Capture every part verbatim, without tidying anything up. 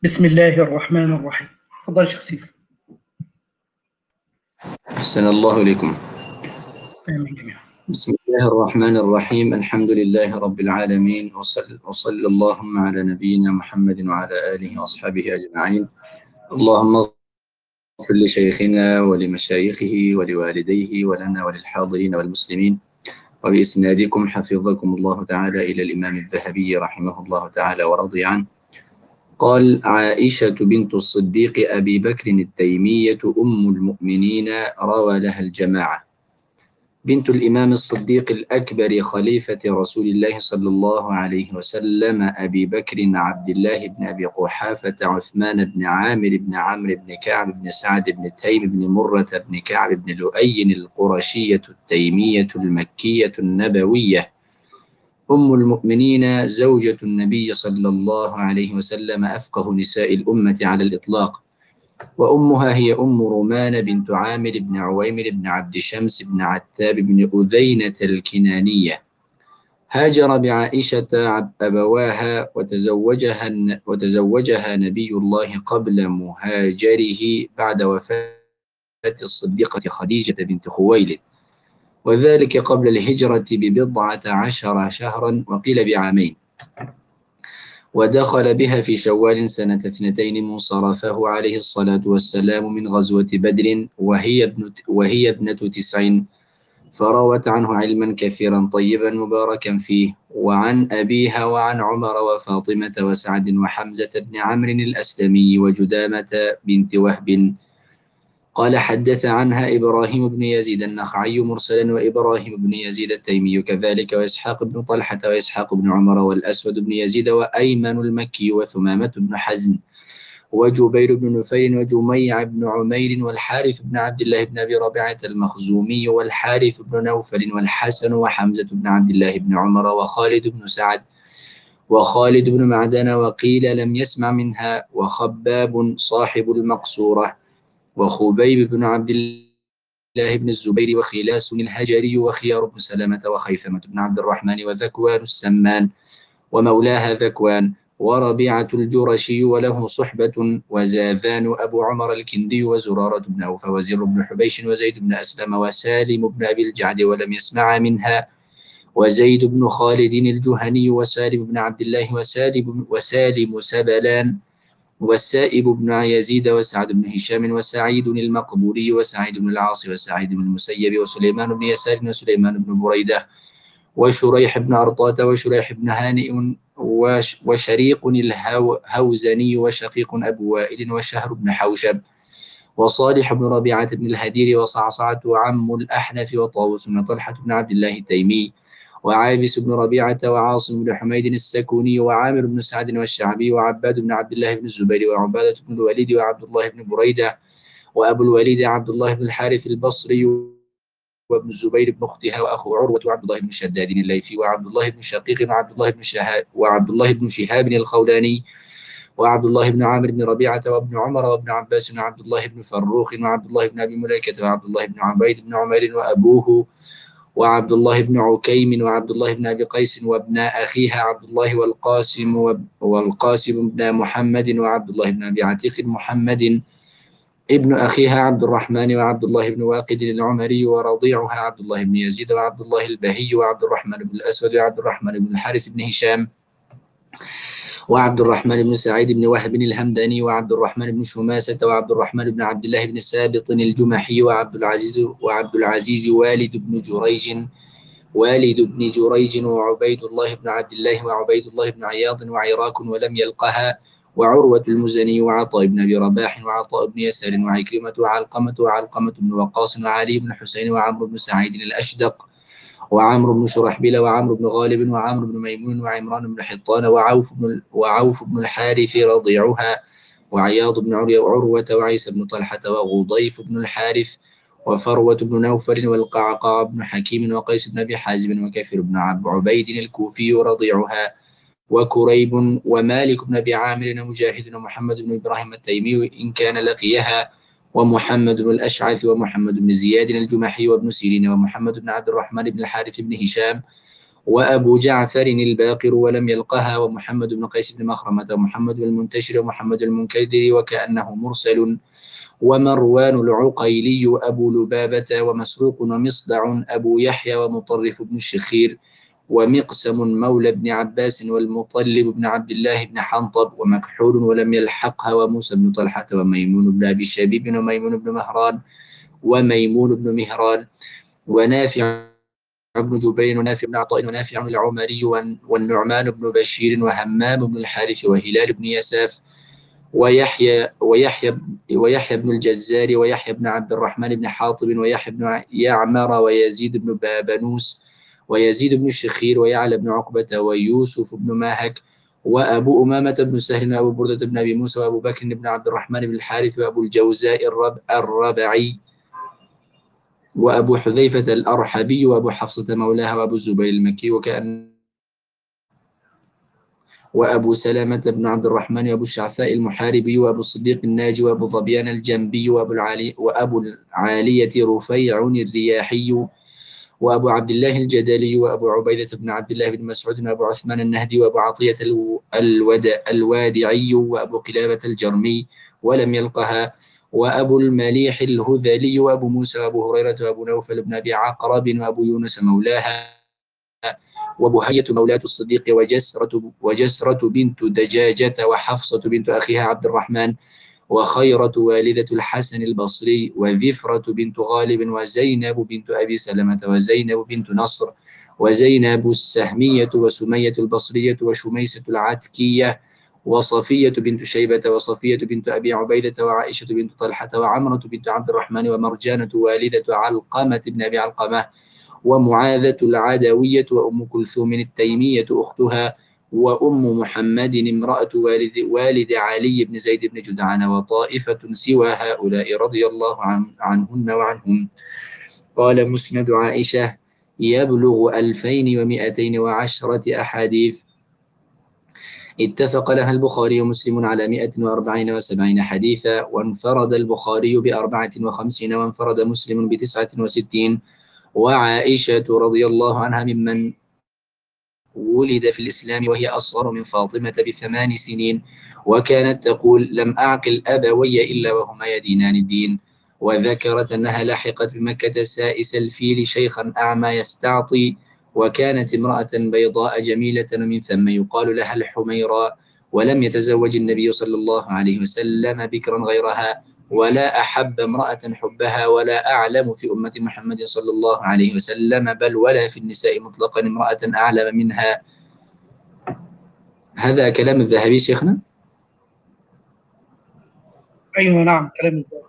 بسم الله الرحمن الرحيم. تفضل شيخ سيف. أحسن الله إليكم. آمين جميعا. بسم الله الرحمن الرحيم. الحمد لله رب العالمين، وصل وصل اللهم على نبينا محمد وعلى آله وأصحابه أجمعين. اللهم اغفر لشيخنا ولمشايخه ولوالديه ولنا وللحاضرين والمسلمين. وبإسنادكم حفظكم الله تعالى إلى الإمام الذهبي رحمه الله تعالى ورضي عنه. قال: عائشة بنت الصديق أبي بكر التيمية أم المؤمنين روى لها الجماعة، بنت الإمام الصديق الأكبر خليفة رسول الله صلى الله عليه وسلم أبي بكر عبد الله بن أبي قحافة عثمان بن عامر بن عمرو بن كعب بن سعد بن تيم بن مرة بن كعب بن لؤي القرشية التيمية المكية النبوية، أم المؤمنين، زوجة النبي صلى الله عليه وسلم، أفقه نساء الأمة على الإطلاق. وأمها هي أم رومان بنت عامر بن عويمر بن عبد شمس بن عتاب بن أذينة الكنانية. هاجر بعائشة أبواها وتزوجها وتزوجها نبي الله قبل مهاجره بعد وفاة الصديقة خديجة بنت خويلد، وذلك قبل الهجرة ببضعة عشر شهرا، وقيل بعامين. ودخل بها في شوال سنة اثنتين من صرفه عليه الصلاة والسلام من غزوة بدر، وهي ابنة, وهي ابنة تسع، فروت عنه علما كثيرا طيبا مباركا فيه، وعن أبيها وعن عمر وفاطمة وسعد وحمزة بن عمرو الأسلمي وجدامة بنت وهب. قال: حدث عنها إبراهيم بن يزيد النخعي مرسلا، وإبراهيم بن يزيد التيمي كذلك، وإسحاق بن طلحة وإسحاق بن عمر والأسود بن يزيد وأيمن المكي وثمامة بن حزن وجبير بن نفيل وجميع بن عمير والحارث بن عبد الله بن أبي ربيعة المخزومي والحارث بن نوفل والحسن وحمزة بن عبد الله بن عمر وخالد بن سعد وخالد بن معدن، وقيل لم يسمع منها، وخباب صاحب المقصورة، وخبيب بن عبد الله بن الزبير، وخلاس الهجري، وخيار بن سلمة، وخيثمة بن عبد الرحمن، وذكوان السمان ومولاها ذكوان، وربيعة الجرشي وله صحبة، وزاذان أبو عمر الكندي، وزرارة بن أوفى، وزر بن حبيش، وزيد بن أسلم، وسالم بن أبي الجعد ولم يسمع منها، وزيد بن خالد الجهني، وسالم بن عبد الله، وسالم, وسالم سبلان، والسائب بن يزيد، وسعد بن هشام، وسعيد المقبوري، وسعيد بن العاص، وسعيد بن المسيب، وسليمان بن يسار، وسليمان بن بريدة، وشريح بن أرطاة، وشريح بن هانئ، وشريق الهوزني، وشقيق أبو وائل، وشهر بن حوشب، وصالح بن ربيعة بن الهدير، وصعصعة عم الأحنف، وطاووس بن طلحة بن عبد الله التيمي، وعابس بن ربيعة، وعاصم بن حميد السكوني، وعامر بن سعد والشعبي، وعباد بن عبد الله بن الزبير، وعبادة بن الوليد، وعبد الله بن بريدة، وأبو الوليد عبد الله بن الحارث البصري، وابن الزبير بن أختها، وأخو عروة وعبد الله بن شداد الليثي، وعبد الله بن شقيق، وعبد الله بن شهاب وعبد الله بن شهاب الخولاني، وعبد الله بن عامر بن ربيعة، وابن عمر، وابن عباس، وعبد الله بن فروخ، وعبد الله بن أبي مليكة، وعبد الله بن عبيد بن عمير وأبوه، وعبد الله بن عكيم، وعبد الله بن أبي قيس، وابن أخيها عبد الله، والقاسم والقاسم بن محمد، وعبد الله بن أبي عتيق محمد ابن أخيها عبد الرحمن، وعبد الله بن واقد العمري، ورضيعها عبد الله بن يزيد، وعبد الله البهي، وعبد الرحمن بن الأسود، وعبد الرحمن بن الحارث بن هشام، وعبد الرحمن بن سعيد بن وهب الهمداني، وعبد الرحمن بن شماسة، وعبد الرحمن بن عبد الله بن سابط الجمحي، وعبد العزيز وعبد العزيز والد بن جريج والد بن جريج، وعبيد الله بن عبد الله، وعبيد الله بن عياض، وعراك ولم يلقها، وعروة المزني، وعطاء بن أبي رباح، وعطاء بن يسار، وعكرمة، وعلقمة، وعلقمة بن وقاص، وعلي بن حسين، وعمرو بن سعيد الأشدق، وعمرو بن شرحبيل، وعمرو بن غالب، وعمرو بن ميمون، وعمران بن حطان، وعوف بن وعوف بن الحارث رضيعها، وعياض بن عروة، وعيسى بن طلحة، وغضيف بن الحارث، وفروة بن نوفل، والقعقاع بن حكيم، وقيس بن أبي حازم، وكثير بن عبيد الكوفي رضيعها، وكريب، ومالك بن أبي عامر، ومجاهد، ومحمد بن إبراهيم التيمي إن كان لقيها، ومحمد بن الأشعث، ومحمد بن زياد الجمحي، وابن سيرين، ومحمد بن عبد الرحمن بن الحارث بن هشام، وأبو جعفر الباقر ولم يلقها، ومحمد بن قيس بن مخرمة ومحمد بن المنتشر ومحمد المنكدر وكأنه مرسل، ومروان العقيلي أبو لبابة ومسروق ومصدع أبو يحيى ومطرف بن الشخير ومقسم مولى بن عباس والمطلب بن عبد الله بن حنطب ومكحول ولم يلحقها وموسى بن طلحة وميمون بن أبي شبيب وميمون بن مهران وميمون بن مهران ونافع بن جبير ونافع بن عطاء ونافع العمري والنعمان بن بشير وهمام بن الحارث وهلال بن يساف ويحيى ويحيى ويحيى بن الجزار ويحيى بن عبد الرحمن بن حاطب ويحيى بن يعمر ويزيد بن بابنوس ويزيد بن الشخير ويعلى بن عقبة ويوسف بن ماهك وأبو أمامة بن سهل وأبو بردة بن أبي موسى وأبو بكر بن عبد الرحمن بن الحارث وأبو الجوزاء الرب الربعي وأبو حذيفة الأرحبي وأبو حفصة مولاها وأبو الزبير المكي وكأن وأبو سلامة بن عبد الرحمن وأبو الشعثاء المحاربي وأبو الصديق الناجي وأبو ظبيان الجنبي وأبو العالي وأبو العالية رفيع الرياحي وأبو عبد الله الجدلي وأبو عبيدة بن عبد الله بن مسعود وأبو عثمان النهدي وأبو عطية الود الوادعي وأبو قلابة الجرمي ولم يلقها وأبو المليح الهذلي وأبو موسى وأبو هريرة وأبو نوفل بن أبي عقرب وأبو يونس مولاها وبهية مولاة الصديق وجسرة وجسرة بنت دجاجة وحفصة بنت أخيها عبد الرحمن وخيرة والدة الحسن البصري وذفرة بنت غالب وزينب بنت أبي سلمة وزينب بنت نصر وزينب السهمية وسمية البصرية وشميسة العتكية وصفية بنت شيبة وصفية بنت أبي عبيدة وعائشة بنت طلحة وعمرة بنت عبد الرحمن ومرجانة والدة علقمة بن أبي علقمة ومعاذة العدوية وأم كلثوم التيمية أختها وأم محمد امرأة والد, والد علي بن زيد بن جدعان وطائفة سوى هؤلاء رضي الله عن عنهن وعنهم. قال مسند عائشة يبلغ ألفين ومئتين وعشرة أحاديث اتفق لها البخاري ومسلم على مئة وأربعين وسبعين حديثا وانفرد البخاري بأربعة وخمسين وانفرد مسلم بتسعة وستين. وعائشة رضي الله عنها ممن ولد في الإسلام وهي أصغر من فاطمة بثمان سنين وكانت تقول لم أعقل أبوي إلا وهما يدينان الدين. وذكرت أنها لحقت بمكة سائس الفيل شيخا أعمى يستعطي وكانت امرأة بيضاء جميلة من ثم يقال لها الحميراء ولم يتزوج النبي صلى الله عليه وسلم بكرا غيرها ولا أحب امرأة حبها ولا أعلم في أمة محمد صلى الله عليه وسلم بل ولا في النساء مطلقا امرأة أعلم منها. هذا كلام الذهبي شيخنا؟ أيوة نعم كلام الذهبي.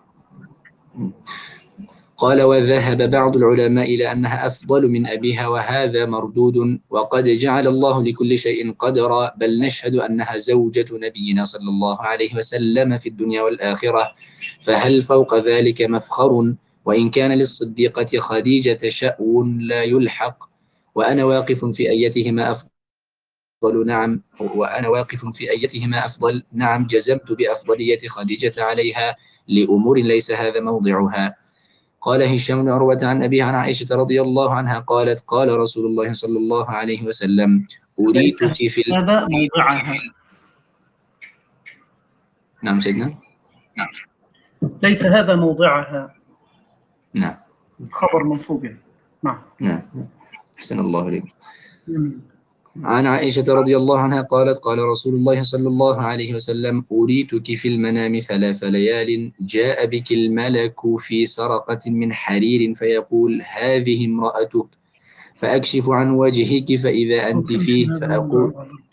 قال وذهب بعض العلماء إلى أنها أفضل من أبيها وهذا مردود وقد جعل الله لكل شيء قدرا بل نشهد أنها زوجة نبينا صلى الله عليه وسلم في الدنيا والآخرة فهل فوق ذلك مفخر وإن كان للصديقة خديجة شأن لا يلحق وأنا واقف في أيتهما أفضل نعم وأنا واقف في أيتهما أفضل نعم جزمت بأفضلية خديجة عليها لأمور ليس هذا موضعها. قال هشام بن عروة عن أبيه عن عائشة رضي الله عنها قالت قال رسول الله صلى الله عليه وسلم أريتك في ال... هذا موضعها. نعم سيدنا. نعم. ليس هذا موضعها. نعم. خبر منصوب. نعم. نعم. أحسن الله إليك. عن عائشة رضي الله عنها قالت قال رسول الله صلى الله عليه وسلم أريتك في المنام ثلاث ليال جاء بك الملك في سرقة من حرير فيقول هذه امرأتك فأكشف عن وجهك فإذا أنت فيه فأقول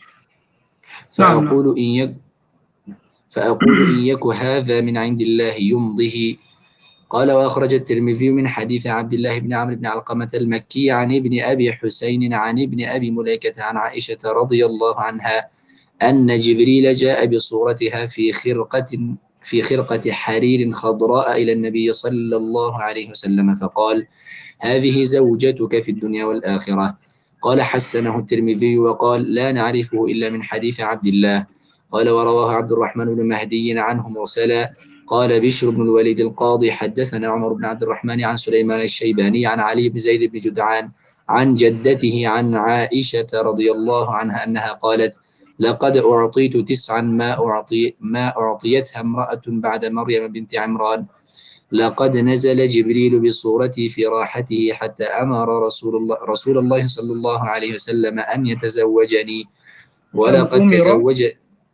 فأقول إن يك فأقول إن يك هذا من عند الله يمضه. قال وأخرج الترمذي من حديث عبد الله بن عمرو بن علقمة المكي عن ابن أبي حسين عن ابن أبي مليكة عن عائشة رضي الله عنها أن جبريل جاء بصورتها في خرقة في خرقة حرير خضراء إلى النبي صلى الله عليه وسلم فقال هذه زوجتك في الدنيا والآخرة. قال حسنه الترمذي وقال لا نعرفه إلا من حديث عبد الله. قال ورواه عبد الرحمن بن مهدي عنه مرسلا. قال بشر بن الوليد القاضي حدثنا عمر بن عبد الرحمن عن سليمان الشيباني عن علي بن زيد بن جدعان عن جدته عن عائشة رضي الله عنها أنها قالت: لقد أعطيت تسعا ما أعطي ما أعطيتها امرأة بعد مريم بنت عمران. لقد نزل جبريل بصورتي في راحته حتى أمر رسول الله رسول الله صلى الله عليه وسلم أن يتزوجني، ولقد أمر تزوج.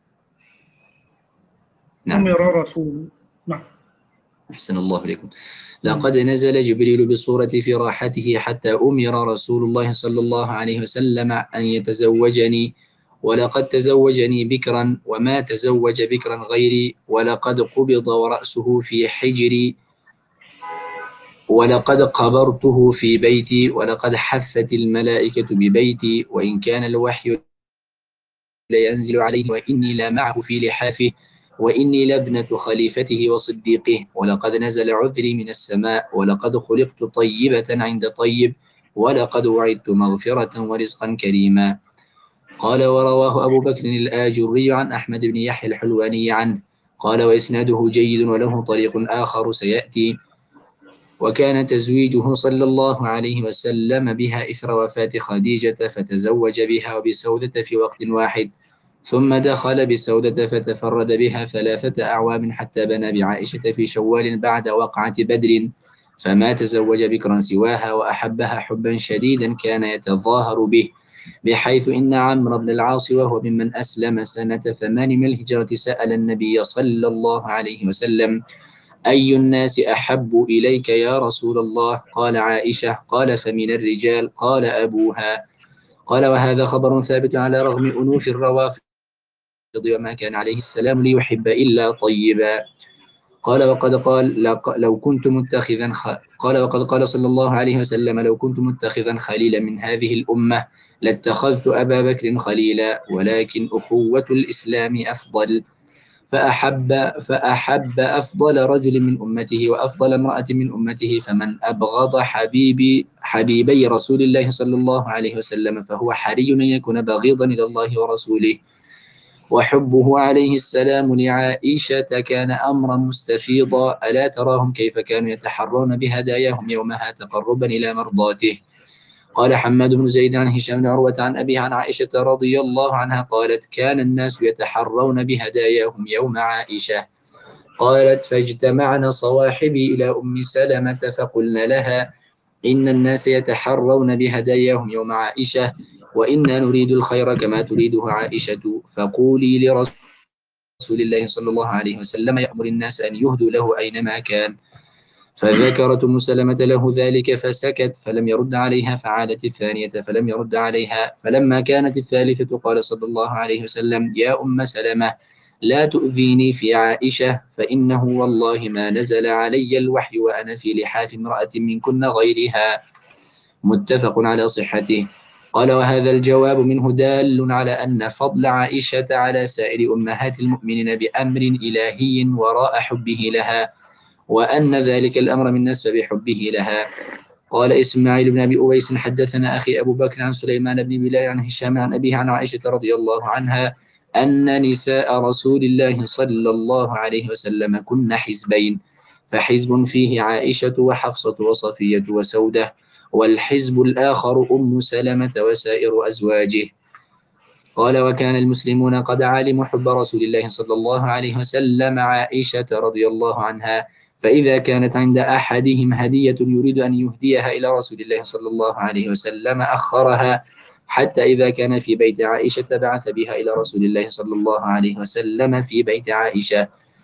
نعم. أمر رسول نعم أحسن الله إليكم. لقد نزل جبريل بصورتي في راحته حتى أمر رسول الله صلى الله عليه وسلم أن يتزوجني، ولقد تزوجني بكرا وما تزوج بكرا غيري، ولقد قبض ورأسه في حجري، ولقد قبرته في بيتي، ولقد حفت الملائكة ببيتي، وإن كان الوحي لينزل عليه وإني لا معه في لحافه، وإني لابنة خليفته وصديقه، ولقد نزل عذري من السماء، ولقد خلقت طيبة عند طيب، ولقد وعدت مغفرة ورزقا كريما. قال: ورواه أبو بكر الآجري عن أحمد بن يحيى الحلواني عنه قال: وإسناده جيد وله طريق آخر سيأتي. وكان تزويجه صلى الله عليه وسلم بها إثر وفاة خديجة، فتزوج بها وبسودة في وقت واحد، ثم دخل بسودة فتفرد بها ثلاثة أعوام حتى بنى بعائشة في شوال بعد وقعة بدر، فما تزوج بكرا سواها، وأحبها حبا شديدا كان يتظاهر به، بحيث إن عمرو بن العاص وهو ممن أسلم سنة ثمان من الهجرة سأل النبي صلى الله عليه وسلم: أي الناس أحب إليك يا رسول الله؟ قال: عائشة. قال: فمن الرجال؟ قال: أبوها. قال: وهذا خبر ثابت على رغم أنوف الروافض وما كان عليه السلام ليحب إلا طيبا. قال: وقد قال: لو كنت متخذا خ... قال: وقد قال صلى الله عليه وسلم: لو كنت متخذا خليلا من هذه الأمة لاتخذت أبا بكر خليلا، ولكن أخوة الإسلام أفضل. فأحب فأحب أفضل رجل من أمته وأفضل امرأة من أمته، فمن أبغض حبيبي حبيبي رسول الله صلى الله عليه وسلم فهو حري أن يكون بغيضا إلى الله ورسوله. وحبه عليه السلام لعائشة كان أمرا مستفيضا، ألا تراهم كيف كانوا يتحرون بهداياهم يومها تقربا إلى مرضاته. قال حماد بن زيد عن هشام بن عروة عن أبيه عن عائشة رضي الله عنها قالت: كان الناس يتحرون بهداياهم يوم عائشة. قالت: فاجتمعنا صواحبي إلى أم سلمة فقلنا لها: إن الناس يتحرون بهداياهم يوم عائشة، وإنا نريد الخير كما تريده عائشة، فقولي لرسول الله صلى الله عليه وسلم يأمر الناس أن يهدوا له أينما كان. فذكرت أم سلمة له ذلك فسكت، فلم يرد عليها، فعادت الثانية فلم يرد عليها، فلما كانت الثالثة قال صلى الله عليه وسلم: يا أم سلمة، لا تؤذيني في عائشة، فإنه والله ما نزل علي الوحي وأنا في لحاف امرأة منكن غيرها. متفق على صحته. قال: وهذا الجواب منه دال على أن فضل عائشة على سائر أمهات المؤمنين بأمر إلهي وراء حبه لها، وأن ذلك الأمر من نسبة بحبه لها. قال إسماعيل بن أبي أويس: حدثنا أخي أبو بكر عن سليمان بن بلال عن هشام عن أبيه عن عائشة رضي الله عنها أن نساء رسول الله صلى الله عليه وسلم كن حزبين، فحزب فيه عائشة وحفصة وصفية وسودة، والحزب الآخر أم سلمة وسائر أزواجه. قال: وكان المسلمون قد علموا حب رسول الله صلى الله عليه وسلم عائشة رضي الله عنها، فإذا كانت عند أحدهم هدية يريد أن يهديها إلى رسول الله صلى الله عليه وسلم أخرها حتى إذا كان في بيت عائشة بعث بها إلى رسول الله صلى الله عليه وسلم في بيت عائشة.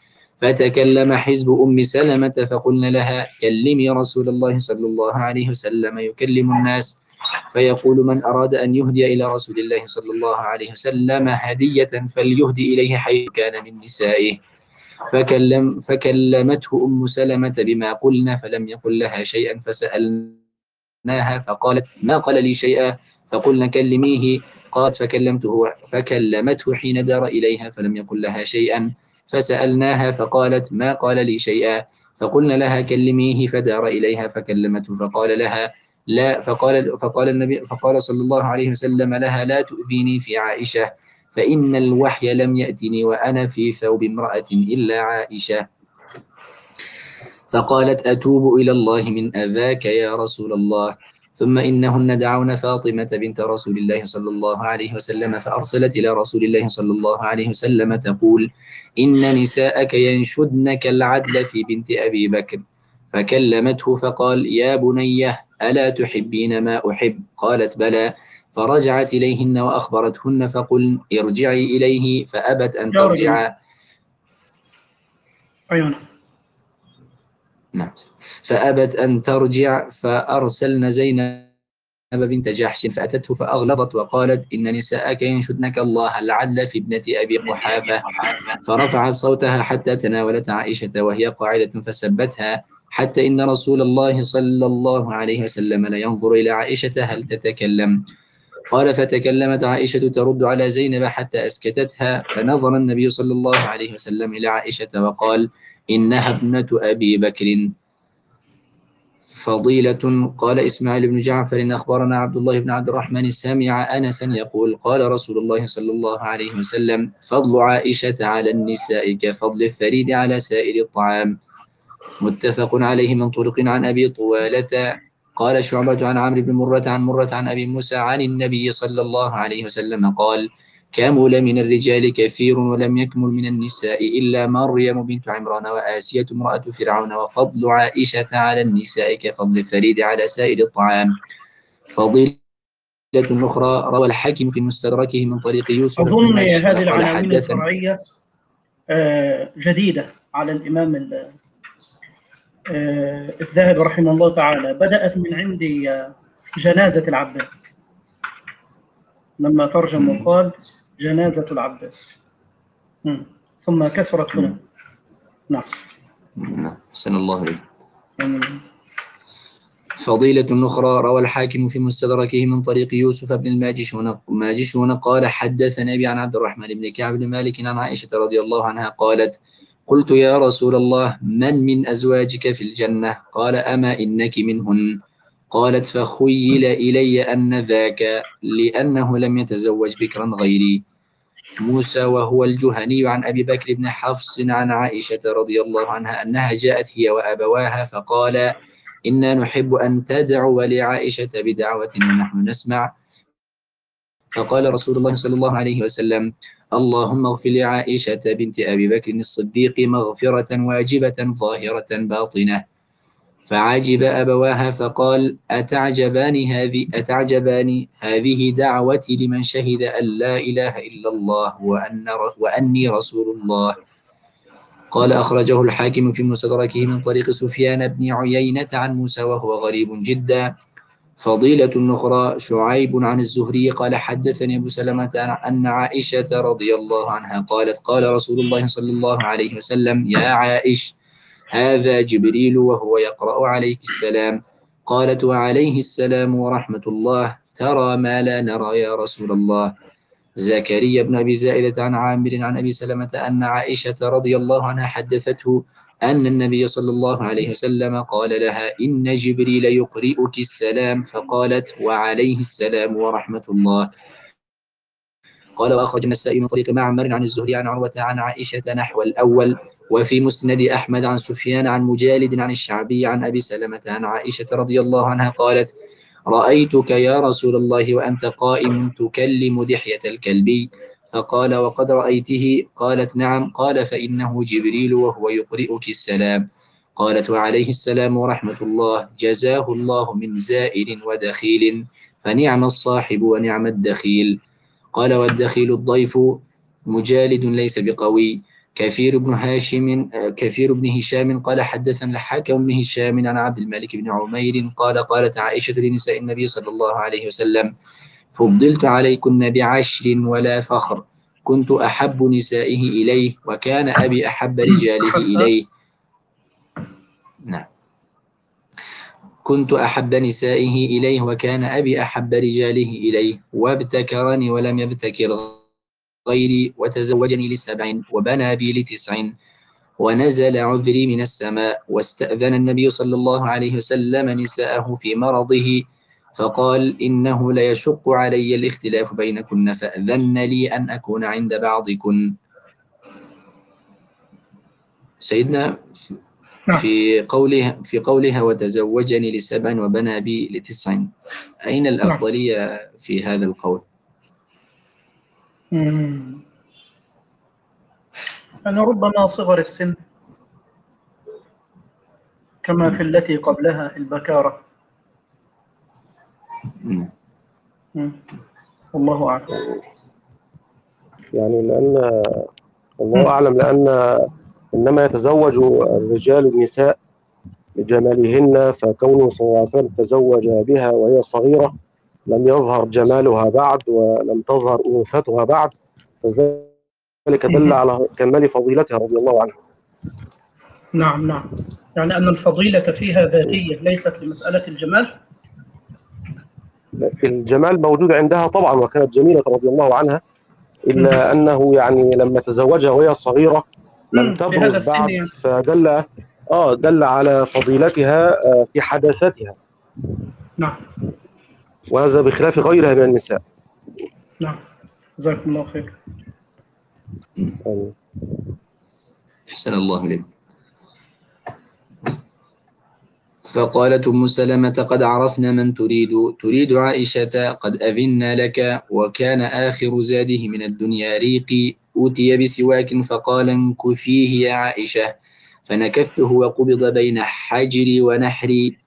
فتكلم حزب أم سلمة فقلنا لها: كلمي رسول الله صلى الله عليه وسلم يكلم الناس، فيقول: من أراد أن يهدي إلى رسول الله صلى الله عليه وسلم هدية فليهدي إليه حيث كان من نسائه. فكلم فكلمته أم سلمة بما قلنا فلم يقل لها شيئا، فسألناها فقالت: ما قال لي شيئا، فقلنا: كلميه. قالت: فكلمته فكلمته حين دار إليها فلم يقل لها شيئا، فسألناها فقالت: ما قال لي شيئا، فقلنا لها: كلميه. فدار إليها فكلمته فقال لها: لا فقال فقال النبي فقال صلى الله عليه وسلم لها: لا تؤذيني في عائشة، فإن الوحي لم يأتني وأنا في ثوب امرأة إلا عائشة. فقالت: أتوب إلى الله من أذاك يا رسول الله. ثم إنهن دعون فاطمة بنت رسول الله صلى الله عليه وسلم فأرسلت إلى رسول الله صلى الله عليه وسلم تقول إن نساءك ينشدنك العدل في بنت أبي بكر، فكلمته فقال يا بنيه ألا تحبين ما أحب؟ قالت بلى، فرجعت إليهن وأخبرتهن فقل ارجعي إليه، فأبت أن ترجع. أيوة. نعم. فأبت أن ترجع، فأرسلن زينب بنت جحش فأتته فأغلظت وقالت إن نساءك ينشدنك الله العدل في ابنة أبي قحافة، فرفعت صوتها حتى تناولت عائشة وهي قاعدة فسبتها، حتى إن رسول الله صلى الله عليه وسلم لينظر إلى عائشة هل تتكلم. قال فتكلمت عائشة ترد على زينب حتى أسكتتها، فنظر النبي صلى الله عليه وسلم إلى عائشة وقال إنها ابنة أبي بكر. فضيلة. قال إسماعيل بن جعفر أخبرنا عبد الله بن عبد الرحمن سمع أنسا يقول قال رسول الله صلى الله عليه وسلم فضل عائشة على النساء كفضل الثريد على سائر الطعام. متفق عليه من طرق عن أبي طوالة قال شعبة عن عمرو بن مرة عن مرة عن أبي موسى عن النبي صلى الله عليه وسلم قال كمل من الرجال كثير ولم يكمل من النساء إلا مريم بنت عمران وآسية امرأة فرعون، وفضل عائشة على النساء كفضل الثريد على سائر الطعام. فضيلة أخرى روى الحاكم في مستدركه من طريق يوسف بن أظن ماجشون هذه قال العناوين حدثنا الفرعية جديدة على الإمام الذهبي رحمه الله تعالى. بدأت من عند جنازة العباس لما ترجم وقال جنازة العباس، ثم كثرت هنا. نعم. نعم. حسن الله عليك. فضيلة أخرى روى الحاكم في مستدركه من طريق يوسف بن الماجشون ماجشون قال حدثنا أبي عن عبد الرحمن بن كعب بن مالك عن عائشة رضي الله عنها قالت قلت يا رسول الله من من أزواجك في الجنة؟ قال أما إنك منهن؟ قالت فخيل إلي أن ذاك لأنه لم يتزوج بكرا غيري. موسى وهو الجهني عن أبي بكر بن حفص عن عائشة رضي الله عنها أنها جاءت هي وأبواها فقال إنا نحب أن تدعو لعائشة بدعوة ونحن نسمع. فقال رسول الله صلى الله عليه وسلم اللهم اغفر لعائشة بنت أبي بكر الصديق مغفرة واجبة ظاهرة باطنة. فعجب أبواها فقال أتعجبان هذه أتعجبان هذه دعوتي لمن شهد أن لا إله إلا الله وأن وأني رسول الله. قال أخرجه الحاكم في مستدركه من طريق سفيان بن عيينة عن موسى وهو غريب جدا. فضيلة أخرى شعيب عن الزهري قال حدثني أبو سلمة أن عائشة رضي الله عنها قالت قال رسول الله صلى الله عليه وسلم يا عائش هذا جبريل وهو يقرأ عليك السلام. قالت وعليه السلام ورحمة الله ترى ما لا نرى يا رسول الله. زكريا بن أبي زائدة عن عامر عن أبي سلمة أن عائشة رضي الله عنها حدثته أن النبي صلى الله عليه وسلم قال لها إن جبريل يقرئك السلام، فقالت وعليه السلام ورحمة الله. قال وأخرج النسائي من طريق معمر عن الزهري عن عروة عن عائشة نحو الأول. وفي مسند أحمد عن سفيان عن مجالد عن الشعبي عن أبي سلمة عن عائشة رضي الله عنها قالت رأيتك يا رسول الله وأنت قائم تكلم دحية الكلبي، فقال وقد رأيته؟ قالت نعم. قال فإنه جبريل وهو يقرئك السلام. قالت وعليه السلام ورحمة الله. جزاه الله من زائر ودخيل، فنعم الصاحب ونعم الدخيل. قال والدخيل الضيف. مجالد ليس بقوي. كثير بن هاشم كثير بن هشام قال حدثنا الحكم بن هشام عن عبد الملك بن عمير قال قالت عائشة لنساء النبي صلى الله عليه وسلم فضلت عليكن بعشر ولا فخر، كنت أحب نسائه إليه وكان أبي أحب رجاله إليه. نعم. كنت أحب نسائه إليه وكان أبي أحب رجاله إليه، وابتكرني ولم يبتكر غيري، وتزوجني لسبع وبنى بي لتسع، ونزل عذري من السماء. واستأذن النبي صلى الله عليه وسلم نساءه في مرضه فقال إنه ليشق علي الاختلاف بينكن فأذن لي أن أكون عند بعضكن. سيدنا نعم. في قولها في قولها وتزوجني لسبع وبنى بي لتسع، أين الأفضلية في هذا القول؟ مم. أنا ربما صغر السن كما في التي قبلها البكارة. مم. مم. والله أعلم. يعني لأن الله مم. أعلم، لأن إنما يتزوج الرجال النساء لجمالهن، فكونه صلى الله عليه وسلم تزوج بها وهي صغيرة لم يظهر جمالها بعد ولم تظهر أنوثتها بعد، فذلك دل مم. على كمال فضيلتها رضي الله عنها. نعم نعم، يعني أن الفضيلة فيها ذاتية ليست لمسألة الجمال. الجمال موجود عندها طبعا، وكانت جميلة رضي الله عنها، مم. إلا أنه يعني لما تزوجها وهي صغيرة لم مم. في هذا تبرز السن بعد، يعني. فدل آه دل على فضيلتها آه في حداثتها، نعم وهذا بخلاف غيرها من النساء. نعم، جزاكم الله خير. آمين. أحسن الله إليك. فقالت أم سلمة قد عرفنا من تريد، تريد عائشة، قد أذنا لك. وكان آخر زاده من الدنيا ريقي، أوتي بسواك فقال انكثيه يا عائشة، فنكثته وقبض بين حجري ونحري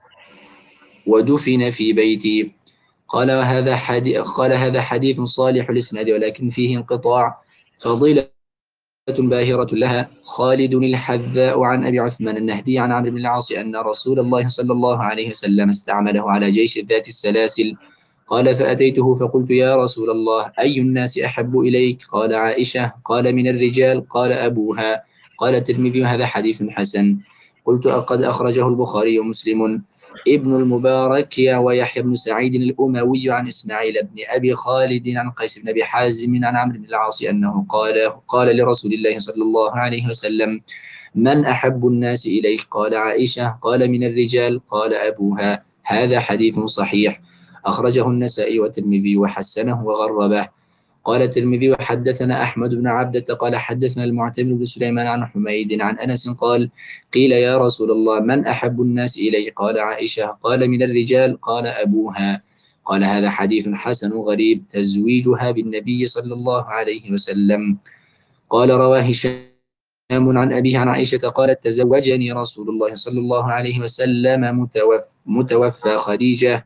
ودفن في بيتي. قال هذا حديث قال هذا حديث صالح الإسناد ولكن فيه انقطاع. فضيلة باهرة لها. خالد الحذاء عن أبي عثمان النهدي عن عمرو بن العاص أن رسول الله صلى الله عليه وسلم استعمله على جيش ذات السلاسل. قال فأتيته فقلت يا رسول الله أي الناس أحب إليك؟ قال عائشة. قال من الرجال؟ قال أبوها. قال الترمذي هذا حديث حسن. قلت أقد أخرجه البخاري ومسلم. ابن المبارك ويحيى بن سعيد الأموي عن إسماعيل بن أبي خالد عن قيس بن أبي حازم عن عمرو بن العاص أنه قال قال لرسول الله صلى الله عليه وسلم من أحب الناس إليك؟ قال عائشة. قال من الرجال؟ قال أبوها. هذا حديث صحيح أخرجه النسائي والترمذي وحسنه وغربه. قال الترمذي وحدثنا أحمد بن عبدة قال حدثنا المعتمر بن سليمان عن حميد عن أنس قال قيل يا رسول الله من أحب الناس إلي؟ قال عائشة. قال من الرجال؟ قال أبوها. قال هذا حديث حسن غريب تزويجها بالنبي صلى الله عليه وسلم. قال رواه هشام عن أبيه عن عائشة قالت تزوجني رسول الله صلى الله عليه وسلم متوفى, متوفى خديجة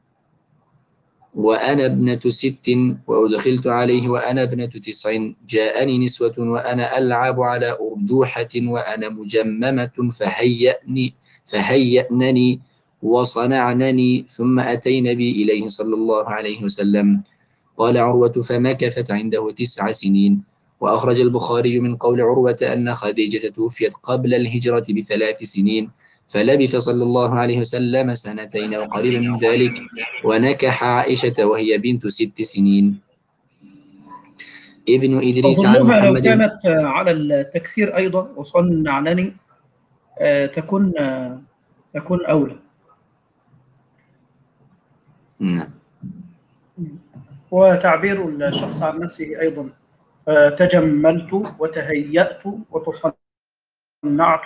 وأنا ابنة ست وأدخلت عليه وأنا ابنة تسع. جاءني نسوة وأنا ألعب على أرجوحة وأنا مجممة فهيأني فهيأنني وصنعنني ثم أتينا بي إليه صلى الله عليه وسلم. قال عروة فمكثت عنده تسع سنين. وأخرج البخاري من قول عروة أن خديجة توفيت قبل الهجرة بثلاث سنين، فلبث صلى الله عليه وسلم سنتين وقريبا من ذلك، ونكح عائشة وهي بنت ست سنين. ابن إدريس عن أظنها لو محمد بن كانت على التكسير أيضا وصنعنني تكون تكون أولى. نعم. وتعبير الشخص عن نفسه أيضا تجملت وتهيأت وتصنعت.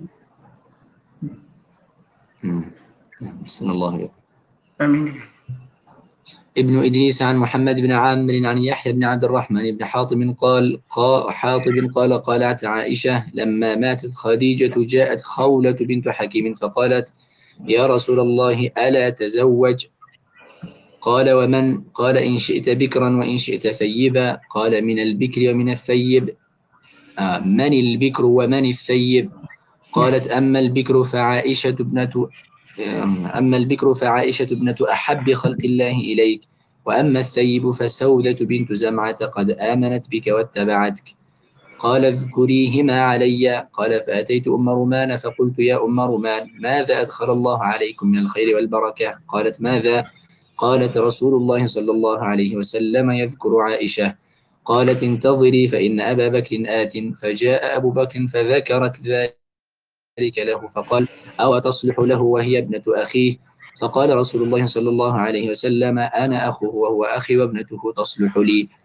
بسم الله عليك. آمين. ابن إدريس عن محمد بن عامر عن يحيى بن عبد الرحمن بن حاطب قال قا حاطب قال قالت عائشة لما ماتت خديجة جاءت خولة بنت حكيم فقالت يا رسول الله ألا تزوج؟ قال ومن؟ قال إن شئت بكرا وإن شئت ثيبا. قال من البكر ومن الثيب. آه من البكر ومن الثيب؟ قالت أما البكر فعائشة ابنة أما البكر فعائشة ابنة أحب خلق الله إليك، وأما الثيب فسودة بنت زمعة قد آمنت بك واتبعتك. قال اذكريهما علي. قال فأتيت أم رومان فقلت يا أم رومان ماذا أدخل الله عليكم من الخير والبركة؟ قالت ماذا؟ قالت رسول الله صلى الله عليه وسلم يذكر عائشة. قالت انتظري فإن أبا بكر آت. فجاء أبو بكر فذكرت ذلك له فقال أو تصلح له وهي ابنة أخيه؟ فقال رسول الله صلى الله عليه وسلم أنا أخوه وهو أخي وابنته تصلح لي.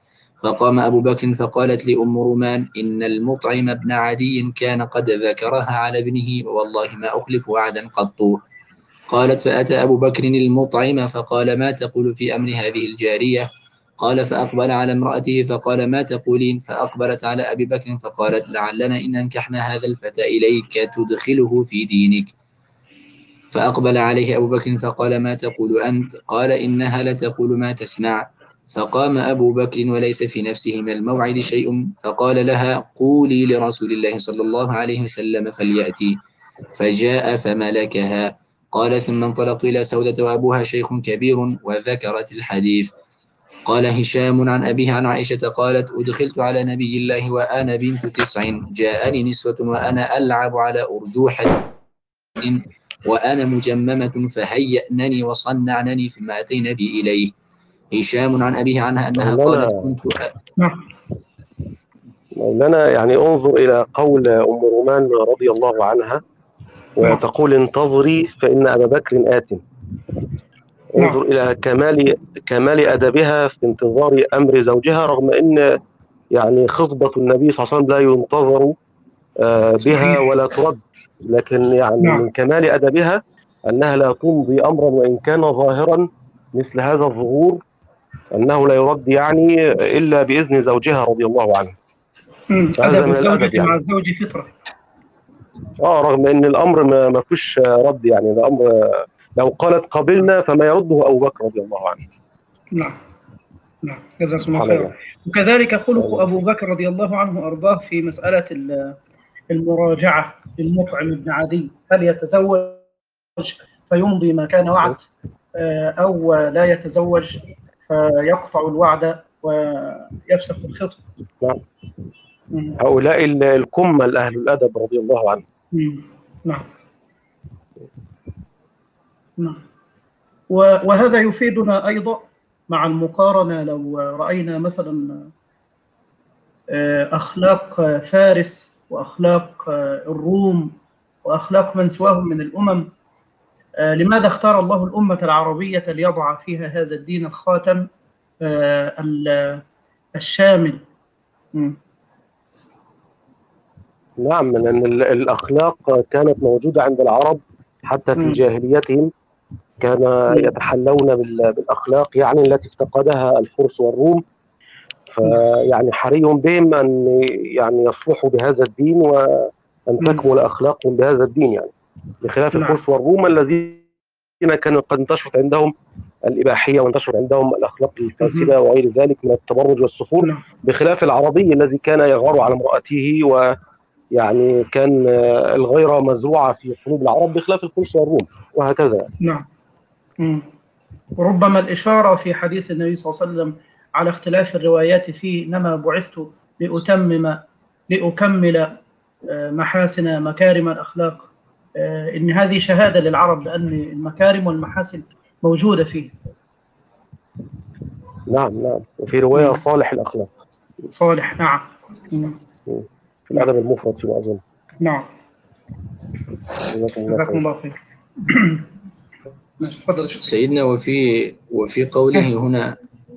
فقام أبو بكر فقالت لي أم رومان إن المطعم بن عدي كان قد ذكرها على ابنه والله ما أخلف وعدا قط. قالت فأتى أبو بكر المطعم فقال ما تقول في أمر هذه الجارية؟ قال فأقبل على امرأته فقال ما تقولين؟ فأقبلت على أبي بكر فقالت لعلنا إن أنكحنا هذا الفتى إليك تدخله في دينك. فأقبل عليه أبو بكر فقال ما تقول أنت؟ قال إنها لتقول ما تسمع. فقام أبو بكر وليس في نفسه من الموعد شيء فقال لها قولي لرسول الله صلى الله عليه وسلم فليأتي. فجاء فملكها. قال ثم انطلقت إلى سودة وأبوها شيخ كبير وذكرت الحديث. قال هشام عن أبيه عن عائشة قالت أدخلت على نبي الله وأنا بنت تسع جاءني نسوة وأنا ألعب على أرجوحة وأنا مجممة فهيأنني وصنعنني ثم أتينا بي إليه. هشام عن أبيه عنها أنها مولانا قالت كنت أ... مولانا يعني انظر إلى قول أم رومان رضي الله عنها وتقول انتظري فإن أبا بكر آت. انظر إلى كمال كمال أدبها في انتظار أمر زوجها رغم أن يعني خطبة النبي صلى الله عليه وسلم لا ينتظر بها ولا ترد، لكن يعني من كمال أدبها أنها لا تمضي أمرا وإن كان ظاهرا مثل هذا الظهور أنه لا يرد يعني إلا بإذن زوجها رضي الله عنه. هذا من الأدب يعني. مع الزوج فطرة. آه رغم أن الأمر ما, ما فيش رد يعني، الأمر لو قالت قبلنا فما يرده أبو بكر رضي الله عنه. نعم نعم جزاكم الله خيرا. وكذلك خلق أبو بكر رضي الله عنه وأرضاه في مسألة المراجعة للمطعم بن عدي، هل يتزوج فيمضي ما كان وعد أو لا يتزوج فيقطع الوعد ويفسخ الخطبة. نعم. هؤلاء الكمل أهل الأدب رضي الله عنهم. نعم نعم. وهذا يفيدنا أيضا مع المقارنة لو رأينا مثلا أخلاق فارس وأخلاق الروم وأخلاق من سواهم من الأمم، لماذا اختار الله الأمة العربية ليضع فيها هذا الدين الخاتم الشامل؟ نعم، لأن الأخلاق كانت موجودة عند العرب حتى في جاهليتهم، كان يتحلون بالأخلاق يعني التي افتقدها الفرس والروم، فيعني حري بهم أن يعني يصلحوا بهذا الدين وأن تكمل أخلاقهم بهذا الدين، يعني بخلاف الفرس والروم الذين كانوا قد انتشرت عندهم الإباحية وانتشرت عندهم الأخلاق الفاسدة وغير ذلك من التبرج والسفور، بخلاف العربي الذي كان يغار على امرأته ويعني كان الغيرة مزروعة في قلوب العرب بخلاف الفرس والروم وهكذا. نعم. وربما الإشارة في حديث النبي صلى الله عليه وسلم على اختلاف الروايات فيه إنما بعثت لأتمم لأكمل محاسن مكارم الأخلاق، إن هذه شهادة للعرب لأن المكارم والمحاسن موجودة فيه. نعم نعم. وفي رواية مم. صالح الأخلاق. صالح نعم. في الأدب المفرد في أظن. نعم. جزاكم الله خير. سيدنا وفي وفي قوله هنا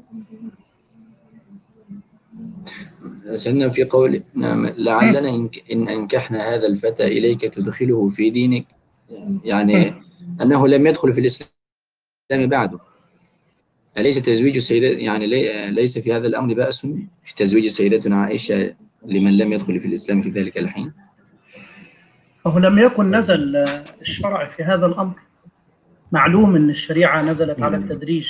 سيدنا في قول نعم لعلنا إن أنكحنا هذا الفتى إليك تدخله في دينك، يعني أنه لم يدخل في الإسلام بعده. أليس تزويج السيدات يعني ليس في هذا الأمر بأس في تزويج سيدتنا عائشة لمن لم يدخل في الإسلام في ذلك الحين؟ فهو لم يكن نزل الشرع في هذا الأمر، معلوم أن الشريعة نزلت على التدريج،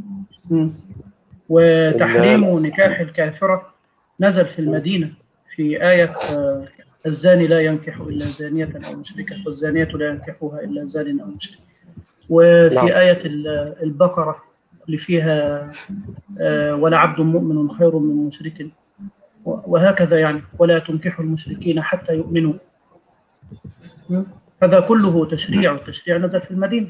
وتحريم نكاح الكافرة نزل في المدينة في آية الزاني لا ينكح إلا زانية أو مشركة والزانية لا ينكحها إلا زان أو مشرك، وفي آية البقرة اللي فيها ولا عبد مؤمن خير من مشرك، وهكذا يعني ولا تنكحوا المشركين حتى يؤمنوا. هذا كله تشريع، والتشريع نزل في المدينة.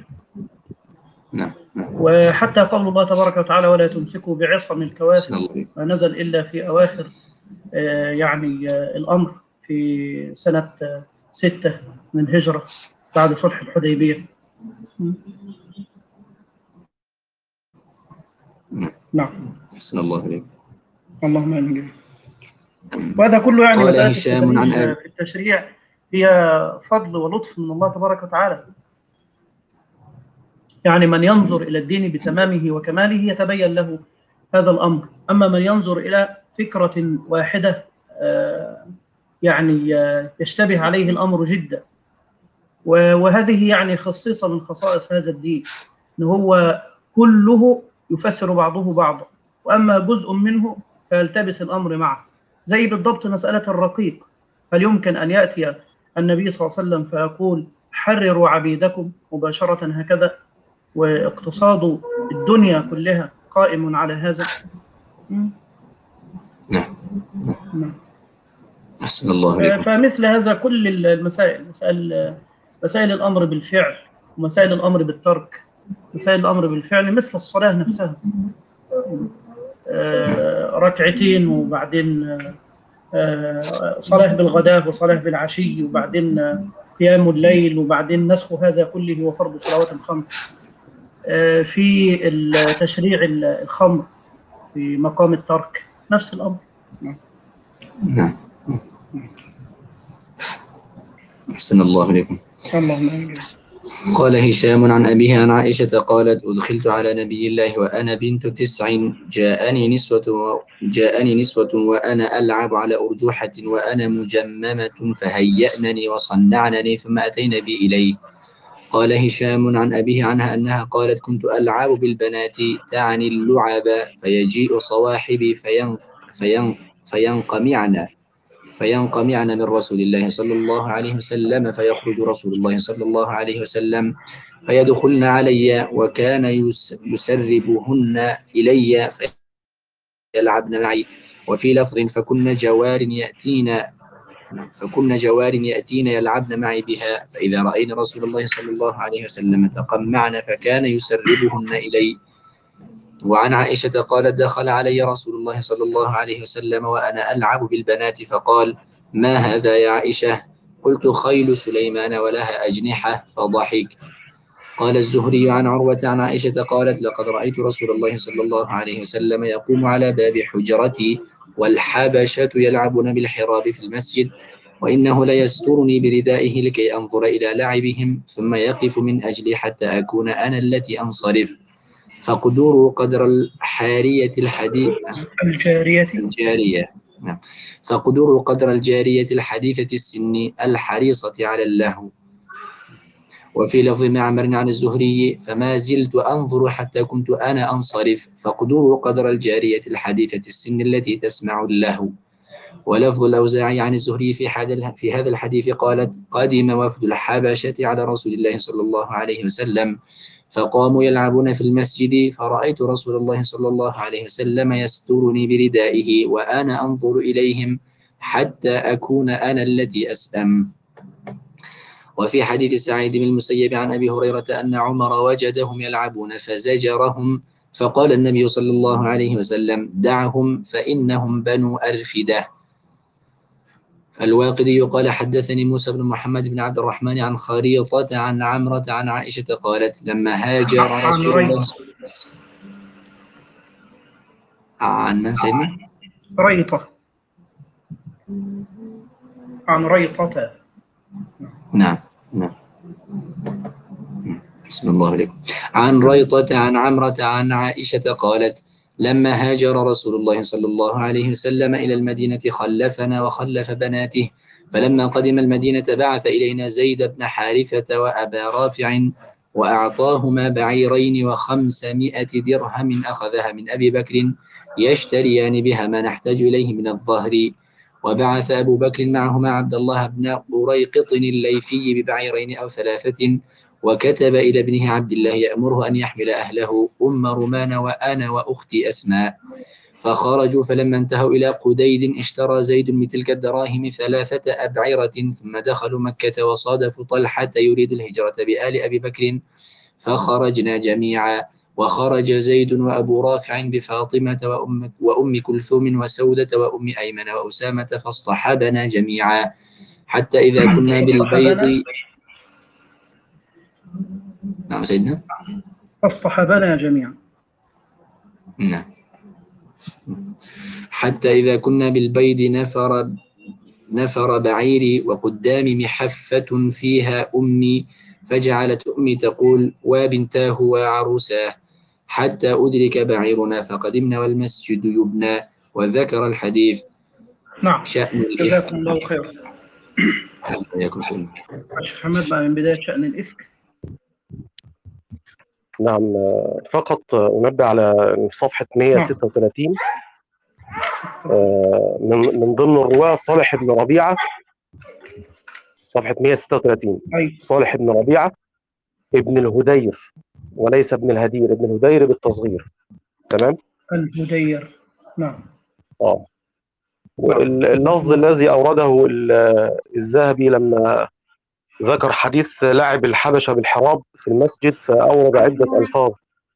وحتى قول الله تبارك وتعالى ولا تمسكوا بعصم الكوافر ما نزل إلا في أواخر يعني الأمر في سنة ستة من الهجرة بعد صلح الحديبية. نعم. أحسن الله إليك. اللهم آمين. وهذا كله يعني قال مسألة هشام عن التدريج أبي في التشريع هي فضل ولطف من الله تبارك وتعالى. يعني من ينظر إلى الدين بتمامه وكماله يتبين له هذا الأمر، أما من ينظر إلى فكرة واحدة يعني يشتبه عليه الأمر جدا. وهذه يعني خصيصة من خصائص هذا الدين، إن هو كله يفسر بعضه بعضا، وأما جزء منه فيلتبس الأمر معه. زي بالضبط مسألة الرقيق، هل يمكن أن يأتي النبي صلى الله عليه وسلم فيقول حرروا عبيدكم مباشرة هكذا، واقتصاد الدنيا كلها قائم على هذا؟ نعم. نعم. أحسن الله إليكم. فمثل هذا كل المسائل، مسائل مسائل الأمر بالفعل ومسائل الأمر بالترك، مسائل الأمر بالفعل مثل الصلاة نفسها، ركعتين وبعدين صلاة بالغداة وصلاة بالعشي وبعدين قيام الليل وبعدين نسخ هذا كله وفرض صلوات الخمس. في التشريع الخمر في مقام الترك نفس الأمر. نعم. أحسن الله إليكم. اللهم آمين. قال هشام عن أبيه عن عائشة قالت أدخلت على نبي الله وأنا بنت تسع، جاءني نسوة جاءني نسوة وأنا ألعب على أرجوحة وأنا مجممة فهيأنني وصنعنني ثم أتينا بي إليه. قال هشام عن أبيه عنها أنها قالت كنت ألعب بالبنات تعني اللعب فيجيء صواحبي فين فين فينقمعن فينقمعن من رسول الله صلى الله عليه وسلم، فيخرج رسول الله صلى الله عليه وسلم فيدخلن علي وكان يسربهن إلي فيلعبن معي. وفي لفظ فكن جوار يأتين فكن جوار يأتين يلعبن معي بها، فإذا رأين رسول الله صلى الله عليه وسلم تقمعن فكان يسربهن إلي. وعن عائشة قالت دخل علي رسول الله صلى الله عليه وسلم وأنا ألعب بالبنات فقال ما هذا يا عائشة؟ قلت خيل سليمان ولها أجنحة فضحك. قال الزهري عن عروة عن عائشة قالت لقد رأيت رسول الله صلى الله عليه وسلم يقوم على باب حجرتي والحبشة يلعبون بالحراب في المسجد، وإنه ليسترني بردائه لكي أنظر إلى لعبهم ثم يقف من أجلي حتى أكون أنا التي أنصرف. فقدروا قدر الحارية الحديثة الجارية الجارية نعم فقدروا قدر الجارية الحديثة السن الحريصة على اللهو. وفي لفظ معمر عن الزهري فما زلت أنظر حتى كنت أنا أنصرف، فقدروا قدر الجارية الحديثة السن التي تسمع اللهو. ولفظ الأوزاعي عن الزهري في, في هذا الحديث قالت قدم وفد الحبشة على رسول الله صلى الله عليه وسلم فقاموا يلعبون في المسجد، فرأيت رسول الله صلى الله عليه وسلم يسترني بردائه وأنا أنظر إليهم حتى أكون أنا التي أسأم. وفي حديث سعيد بن المسيب عن أبي هريرة أن عمر وجدهم يلعبون فزجرهم فقال النبي صلى الله عليه وسلم دعهم فإنهم بنو أرفدة. الواقدي قال حدثني موسى بن محمد بن عبد الرحمن عن خريطة عن عمرة عن عائشة قالت لما هاجر رسول الله صلى الله عليه وسلم عن من سيدنا؟ ريطة عن ريطة نعم نعم بسم الله عليكم. عن ريطة عن عمرة عن عائشة قالت لما هاجر رسول الله صلى الله عليه وسلم إلى المدينة خلفنا وخلف بناته، فلما قدم المدينة بعث إلينا زيد بن حارثة وأبا رافع وأعطاهما بعيرين وخمسمائة درهم أخذها من أبي بكر يشتريان بها ما نحتاج إليه من الظهر. وبعث أبو بكر معهما عبد الله بن بريقط الليثي ببعيرين أو ثلاثة، وكتب إلى ابنه عبد الله يأمره أن يحمل أهله أم رومان وأنا وأختي أسماء. فخرجوا فلما انتهوا إلى قديد اشترى زيد من تلك الدراهم ثلاثة أبعرة، ثم دخلوا مكة وصادفوا طلحة يريد الهجرة بآل أبي بكر فخرجنا جميعا، وخرج زيد وأبو رافع بفاطمة وأم, وأم كلثوم وسودة وأم أيمن وأسامة فاصطحبنا جميعا حتى إذا كنا بالبيض. نعم سيدنا. فاصطحبنا جميعا. نعم حتى إذا كنا بالبيض نفر نفر بعيري وقدامي محفة فيها أمي، فجعلت أمي تقول وبنتاه وعروساه، حتى أدرك بعيرنا فقدمنا والمسجد يبنى. وذكر الحديث. نعم، شأن الإفك. جزاكم الله خير. حياكم سلام. الشيخ محمد بقى من بداية شأن الإفك. نعم، فقط أنبه على صفحة مئة وستة وثلاثين آه، من من ضمن الرواة صالح بن ربيعة، صفحة مئة وستة وثلاثين. أي. صالح بن ربيعة ابن الهدير وليس ابن الهدير، ابن الهدير بالتصغير. تمام. الهدير. نعم. اه واللفظ الذي أورده الذهبي لما ذكر حديث لعب الحبشة بالحراب في المسجد، فأورد عدة ألفاظ.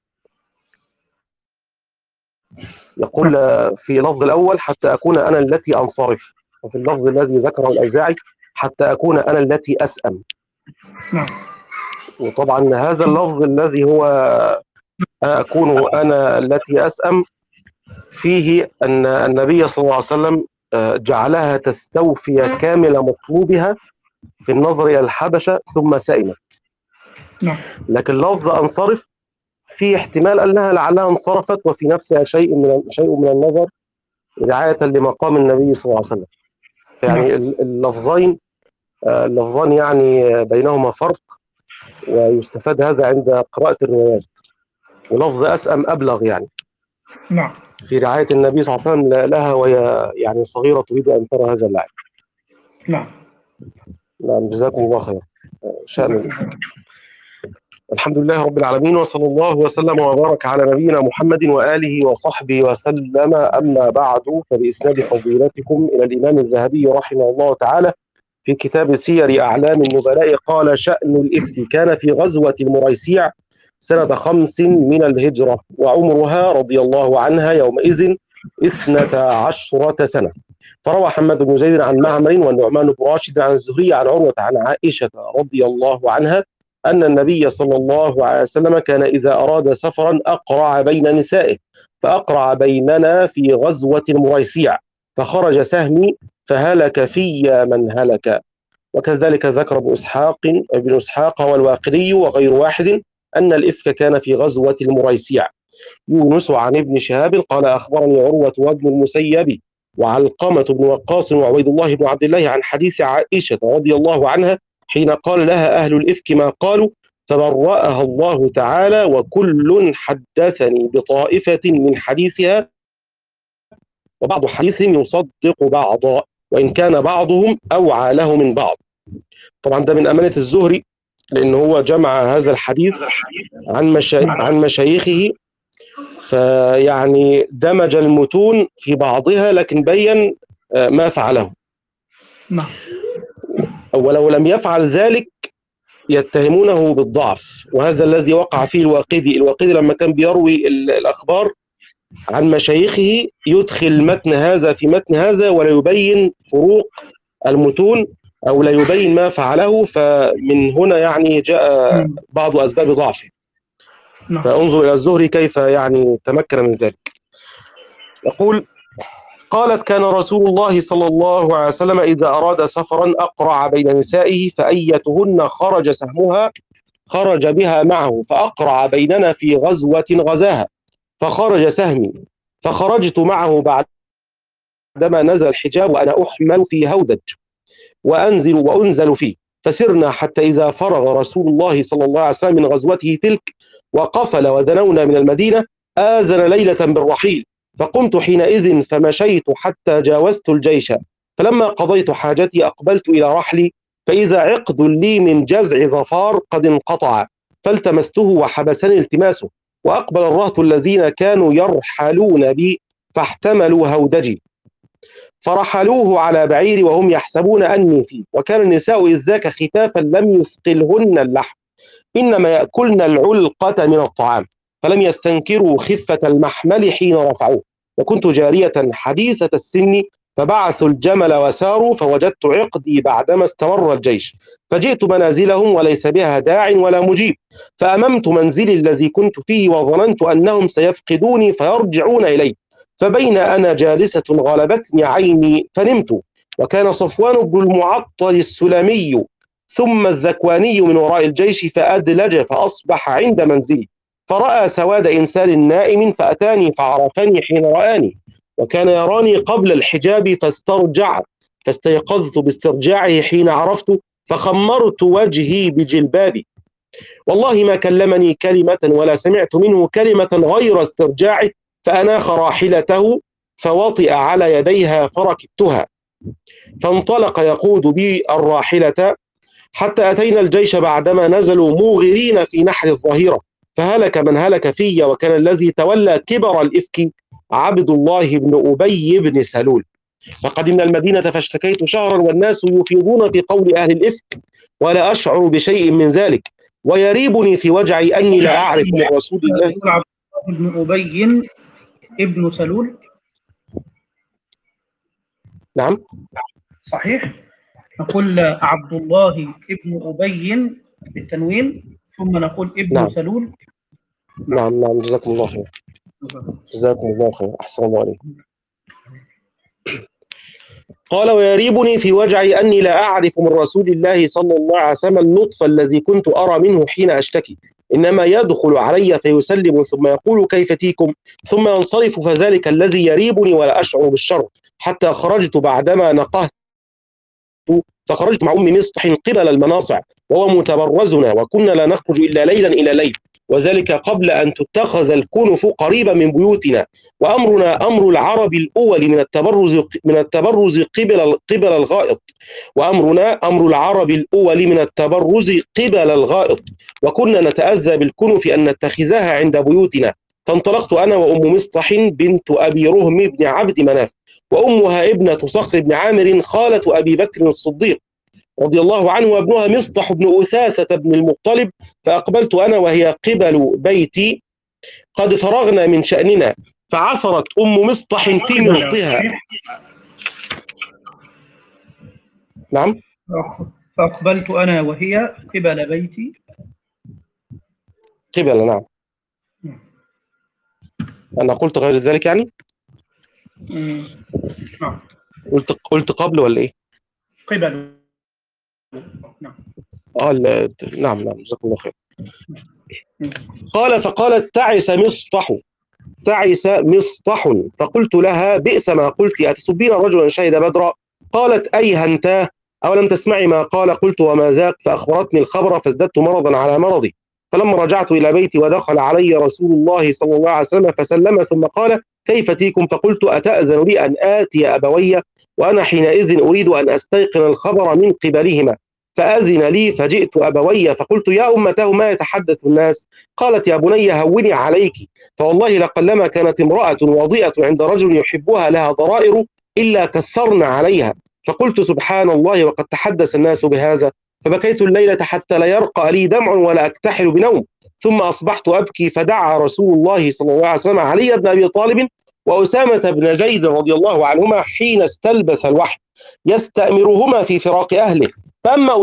يقول في اللفظ الأول حتى أكون أنا التي أنصرف، وفي اللفظ الذي ذكره الأوزاعي حتى أكون أنا التي أسأم. نعم. وطبعا هذا اللفظ الذي هو أكون أنا التي أسأم فيه أن النبي صلى الله عليه وسلم جعلها تستوفي كامل مطلوبها في النظر إلى الحبشة ثم سئمت. نعم. لكن لفظ أنصرف في احتمال أنها لعلها انصرفت وفي نفسها شيء من شيء من النظر رعاية لمقام النبي صلى الله عليه وسلم. يعني اللفظين اللفظان يعني بينهما فرق، ويستفاد هذا عند قراءة الروايات. ولفظ أسأم أبلغ يعني نعم في رعاية النبي صلى الله عليه وسلم لها وهي يعني صغيرة تريد أن ترى هذا اللاعب. نعم. نعم، جزاكم الله خير. شأن الحمد لله رب العالمين، وصلى الله وسلم وبارك على نبينا محمد وآله وصحبه وسلم. أما بعد، فبإسناد فضيلتكم إلى الإمام الذهبي رحمه الله تعالى في كتاب سير أعلام النبلاء قال: شأن الإفك كان في غزوة المريسيع سنة خمس من الهجرة، وعمرها رضي الله عنها يومئذ اثنتا عشرة سنة. فروى حماد بن زيد عن معمر والنعمان بن راشد عن الزهري عن عروة عن عائشة رضي الله عنها أن النبي صلى الله عليه وسلم كان إذا أراد سفرا أقرع بين نسائه، فأقرع بيننا في غزوة المريسيع، فخرج سهمي فهلك في من هلك. وكذلك ذكر ابن إسحاق ابن إسحاق والواقدي وغير واحد أن الإفك كان في غزوة المريسيع. يونس عن ابن شهاب قال: أخبرني عروة وابن المسيب وعلقمة بن وقاص وعبيد الله بن عبد الله عن حديث عائشة رضي الله عنها حين قال لها أهل الإفك ما قالوا، فبرأها الله تعالى، وكل حدثني بطائفة من حديثها، وبعض حديثهم يصدق بعضا، وإن كان بعضهم أوعى له من بعض. طبعا ده من أمانة الزهري، لأن هو جمع هذا الحديث عن مشا... عن مشايخه، فيعني دمج المتون في بعضها لكن بين ما فعله. نعم. ولو لم يفعل ذلك يتهمونه بالضعف، وهذا الذي وقع فيه الواقدي. الواقدي لما كان بيروي الأخبار عن مشايخه يدخل متن هذا في متن هذا ولا يبين فروق المتون أو لا يبين ما فعله، فمن هنا يعني جاء بعض أسباب ضعفه. فانظر إلى الزهري كيف يعني تمكن من ذلك. يقول: قالت: كان رسول الله صلى الله عليه وسلم إذا أراد سفرا أقرع بين نسائه، فأيتهن خرج سهمها خرج بها معه، فأقرع بيننا في غزوة غزاها، فخرج سهمي، فخرجت معه بعدما نزل الحجاب وأنا أحمل في هودج وأنزل وأنزل فيه، فسرنا حتى إذا فرغ رسول الله صلى الله عليه وسلم من غزوته تلك وقفل ودنونا من المدينة آذن ليلة بالرحيل، فقمت حينئذ فمشيت حتى جاوزت الجيش، فلما قضيت حاجتي أقبلت إلى رحلي، فإذا عقد لي من جزع ظفار قد انقطع، فالتمسته وحبسني التماسه، وأقبل الرهط الذين كانوا يرحلون بي فاحتملوا هودجي، فرحلوه على بعيري وهم يحسبون أني فيه، وكان النساء إذ ذاك خفافا لم يثقلهن اللحم، إنما يأكلن العلقة من الطعام، فلم يستنكروا خفة المحمل حين رفعوه، وكنت جارية حديثة السن، فبعثوا الجمل وساروا، فوجدت عقدي بعدما استمر الجيش، فجئت منازلهم وليس بها داع ولا مجيب، فأممت منزلي الذي كنت فيه وظننت أنهم سيفقدوني فيرجعون إلي، فبين أنا جالسة غلبتني عيني فنمت، وكان صفوان بن المعطل السلمي ثم الذكواني من وراء الجيش فأدلج فأصبح عند منزلي، فرأى سواد إنسان نائم فأتاني فعرفني حين رآني، وكان يراني قبل الحجاب فاسترجع، فاستيقظت باسترجاعه حين عرفت، فخمرت وجهي بجلبابي، والله ما كلمني كلمة ولا سمعت منه كلمة غير استرجاعه، فأناخ راحلته فوطئ على يديها فركبتها، فانطلق يقود بي الراحلة حتى أتينا الجيش بعدما نزلوا موغرين في نحر الظهيرة، فهلك من هلك في، وكان الذي تولى كبر الإفك عبد الله بن أبي بن سلول. فقدمنا المدينة فاشتكيت شهرا والناس يفيضون في قول أهل الإفك ولا أشعر بشيء من ذلك، ويريبني في وجعي أني لا أعرف من رسول الله. عبد الله بن أبي ابن سلول. نعم صحيح. نقول عبد الله ابن أبي بالتنوين ثم نقول ابن نعم. سلول. نعم نعم جزاكم الله خير. جزاكم الله خير، أحسن الله عليكم. قال ويريبني في وجعي أني لا أعرف من رسول الله صلى الله عليه وسلم اللطف الذي كنت أرى منه حين أشتكي، إنما يدخل علي فيسلم ثم يقول كيف تيكم ثم ينصرف، فذلك الذي يريبني ولا أشعر بالشر، حتى خرجت بعدما نقهت فخرجت مع أم مصطح قبل المناصع وهو متبرزنا، وكنا لا نخرج إلا ليلا إلى ليل، وذلك قبل أن تتخذ الكنف قريبا من بيوتنا، وأمرنا أمر العرب الأول من التبرز من التبرز قبل قبل الغائط وأمرنا أمر العرب الأول من التبرز قبل الغائط، وكنا نتأذى بالكنف أن نتخذها عند بيوتنا، فانطلقت أنا وأم مصطح بنت أبي رهم بن عبد مناف، وأمها ابنة صخر بن عامر خالة أبي بكر الصديق رضي الله عنه، وابنها مصطح بن أثاثة بن المطلب، فأقبلت أنا وهي قبل بيتي قد فرغنا من شأننا، فعثرت أم مصطح في مرضها. نعم. فأقبلت أنا وهي قبل بيتي. قبل نعم. أنا قلت غير ذلك يعني؟ نعم. قلت قلت قبل ولا إيه؟ قبل. نعم. آه نعم نعم جزاكم الله خير. قال فقالت تعس مصطح تعس مصطح، فقلت لها بئس ما قلت أتسبين رجلا شهد بدرا؟ قالت أيهنتاه أولم تسمعي ما قال؟ قلت وما ذاك؟ فأخبرتني الخبر فازددت مرضا على مرضي، فلما رجعت إلى بيتي ودخل علي رسول الله صلى الله عليه وسلم فسلم ثم قال كيف تيكم؟ فقلت أتأذن لي أن آتي أبوي؟ وأنا حينئذ أريد أن أستيقن الخبر من قبلهما، فأذن لي فجئت أبوي فقلت يا أمته ما يتحدث الناس؟ قالت يا بني هوني عليك، فوالله لقلما كانت امرأة وضيئة عند رجل يحبها لها ضرائر إلا كثرنا عليها، فقلت سبحان الله وقد تحدث الناس بهذا، فبكيت الليلة حتى لا يرقى لي دمع ولا أكتحل بنوم، ثم أصبحت أبكي، فدعا رسول الله صلى الله عليه وسلم علي بن أبي طالب وأسامة بن زيد رضي الله عنهما حين استلبث الوحي يستأمرهما في فراق أهله، فأما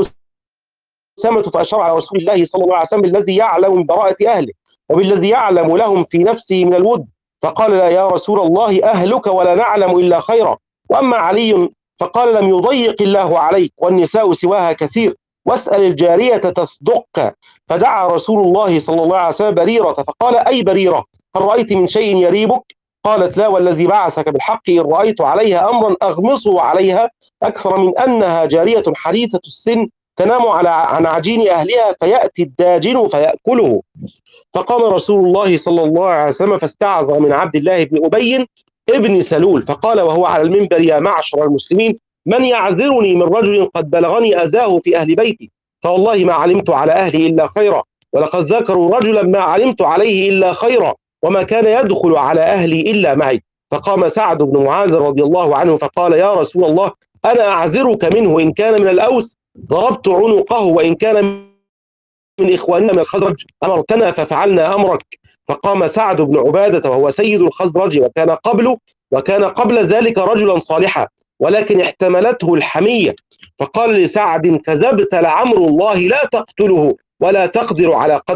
أسامة فأشار على رسول الله صلى الله عليه وسلم بالذي يعلم من براءة أهله وبالذي يعلم لهم في نفسه من الود، فقال لا يا رسول الله أهلك ولا نعلم إلا خيرا، وأما علي فقال لم يضيق الله عليك والنساء سواها كثير، واسأل الجارية تصدقك، فدعا رسول الله صلى الله عليه وسلم بريرة فقال أي بريرة هل رأيت من شيء يريبك؟ قالت لا والذي بعثك بالحق إن رأيت عليها أمرا أغمصه عليها أكثر من أنها جارية حديثة السن تنام على عن عجين أهلها فيأتي الداجن فيأكله. فقام رسول الله صلى الله عليه وسلم فاستعذر من عبد الله بن أبي ابن سلول فقال وهو على المنبر يا معشر المسلمين من يعذرني من رجل قد بلغني أذاه في أهل بيتي؟ فوالله ما علمت على أهلي إلا خيرا، ولقد ذكروا رجلا ما علمت عليه إلا خيرا، وما كان يدخل على أهلي إلا معي. فقام سعد بن معاذ رضي الله عنه فقال يا رسول الله أنا أعذرك منه، إن كان من الأوس ضربت عنقه، وإن كان من إخواننا من الخزرج أمرتنا ففعلنا أمرك. فقام سعد بن عبادة وهو سيد الخزرج وكان قبل وكان قبل ذلك رجلا صالحا ولكن احتملته الحمية، فقال لسعد كذبت لعمر الله لا تقتله ولا تقدر على قتله،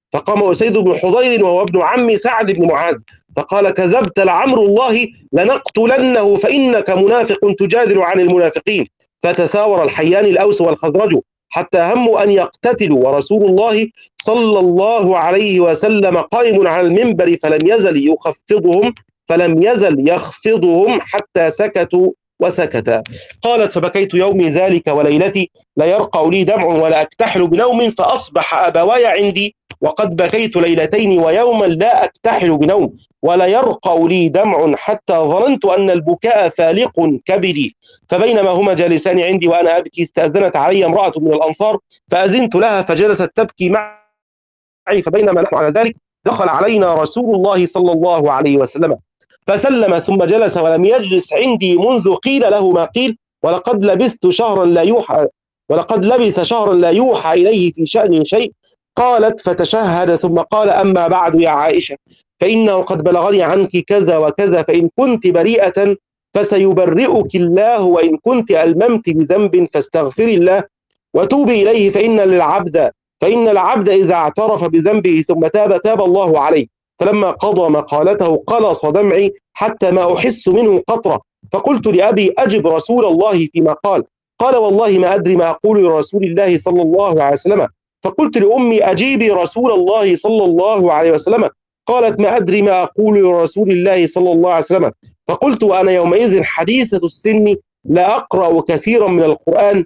فقام أسيد بن حضير وهو ابن عم سعد بن معاذ فقال: كذبت لعمر الله لنقتلنه فإنك منافق تجادل عن المنافقين. فتثاور الحيان الأوس والخزرج حتى هموا أن يقتتلوا، ورسول الله صلى الله عليه وسلم قائم على المنبر فلم يزل يخفضهم فلم يزل يخفضهم حتى سكتوا وسكتا. قالت: فبكيت يومي ذلك وليلتي لا يرقى لي دمع ولا أكتحل بنوم، فأصبح أبواي عندي وقد بكيت ليلتين ويوما لا أكتحل بنوم ولا يرقى لي دمع، حتى ظننت أن البكاء فالق كبدي. فبينما هما جالسان عندي وأنا أبكي استأذنت علي امرأة من الأنصار فأذنت لها فجلست تبكي معي. فبينما نحن على ذلك دخل علينا رسول الله صلى الله عليه وسلم فسلم ثم جلس ولم يجلس عندي منذ قيل له ما قيل، ولقد لبثت شهرا لا يوحى ولقد لبث شهرا لا يوحى إليه في شأن شيء. قالت: فتشهد ثم قال: أما بعد يا عائشة، فإنه قد بلغني عنك كذا وكذا، فإن كنت بريئة فسيبرئك الله، وإن كنت ألممت بذنب فاستغفري الله وتوبي إليه، فإن للعبد فإن العبد إذا اعترف بذنبه ثم تاب تاب الله عليه. فلما قضى مقالته قلص دمعي حتى ما أحس منه قطرة، فقلت لأبي: أجب رسول الله فيما قال. قال: والله ما أدري ما أقول لرسول الله صلى الله عليه وسلم. فقلت لأمي: أجيبي رسول الله صلى الله عليه وسلم. قالت: ما أدري ما أقول لرسول الله صلى الله عليه وسلم. فقلت وأنا يومئذ حديثة السن لا أقرأ كثيرا من القرآن: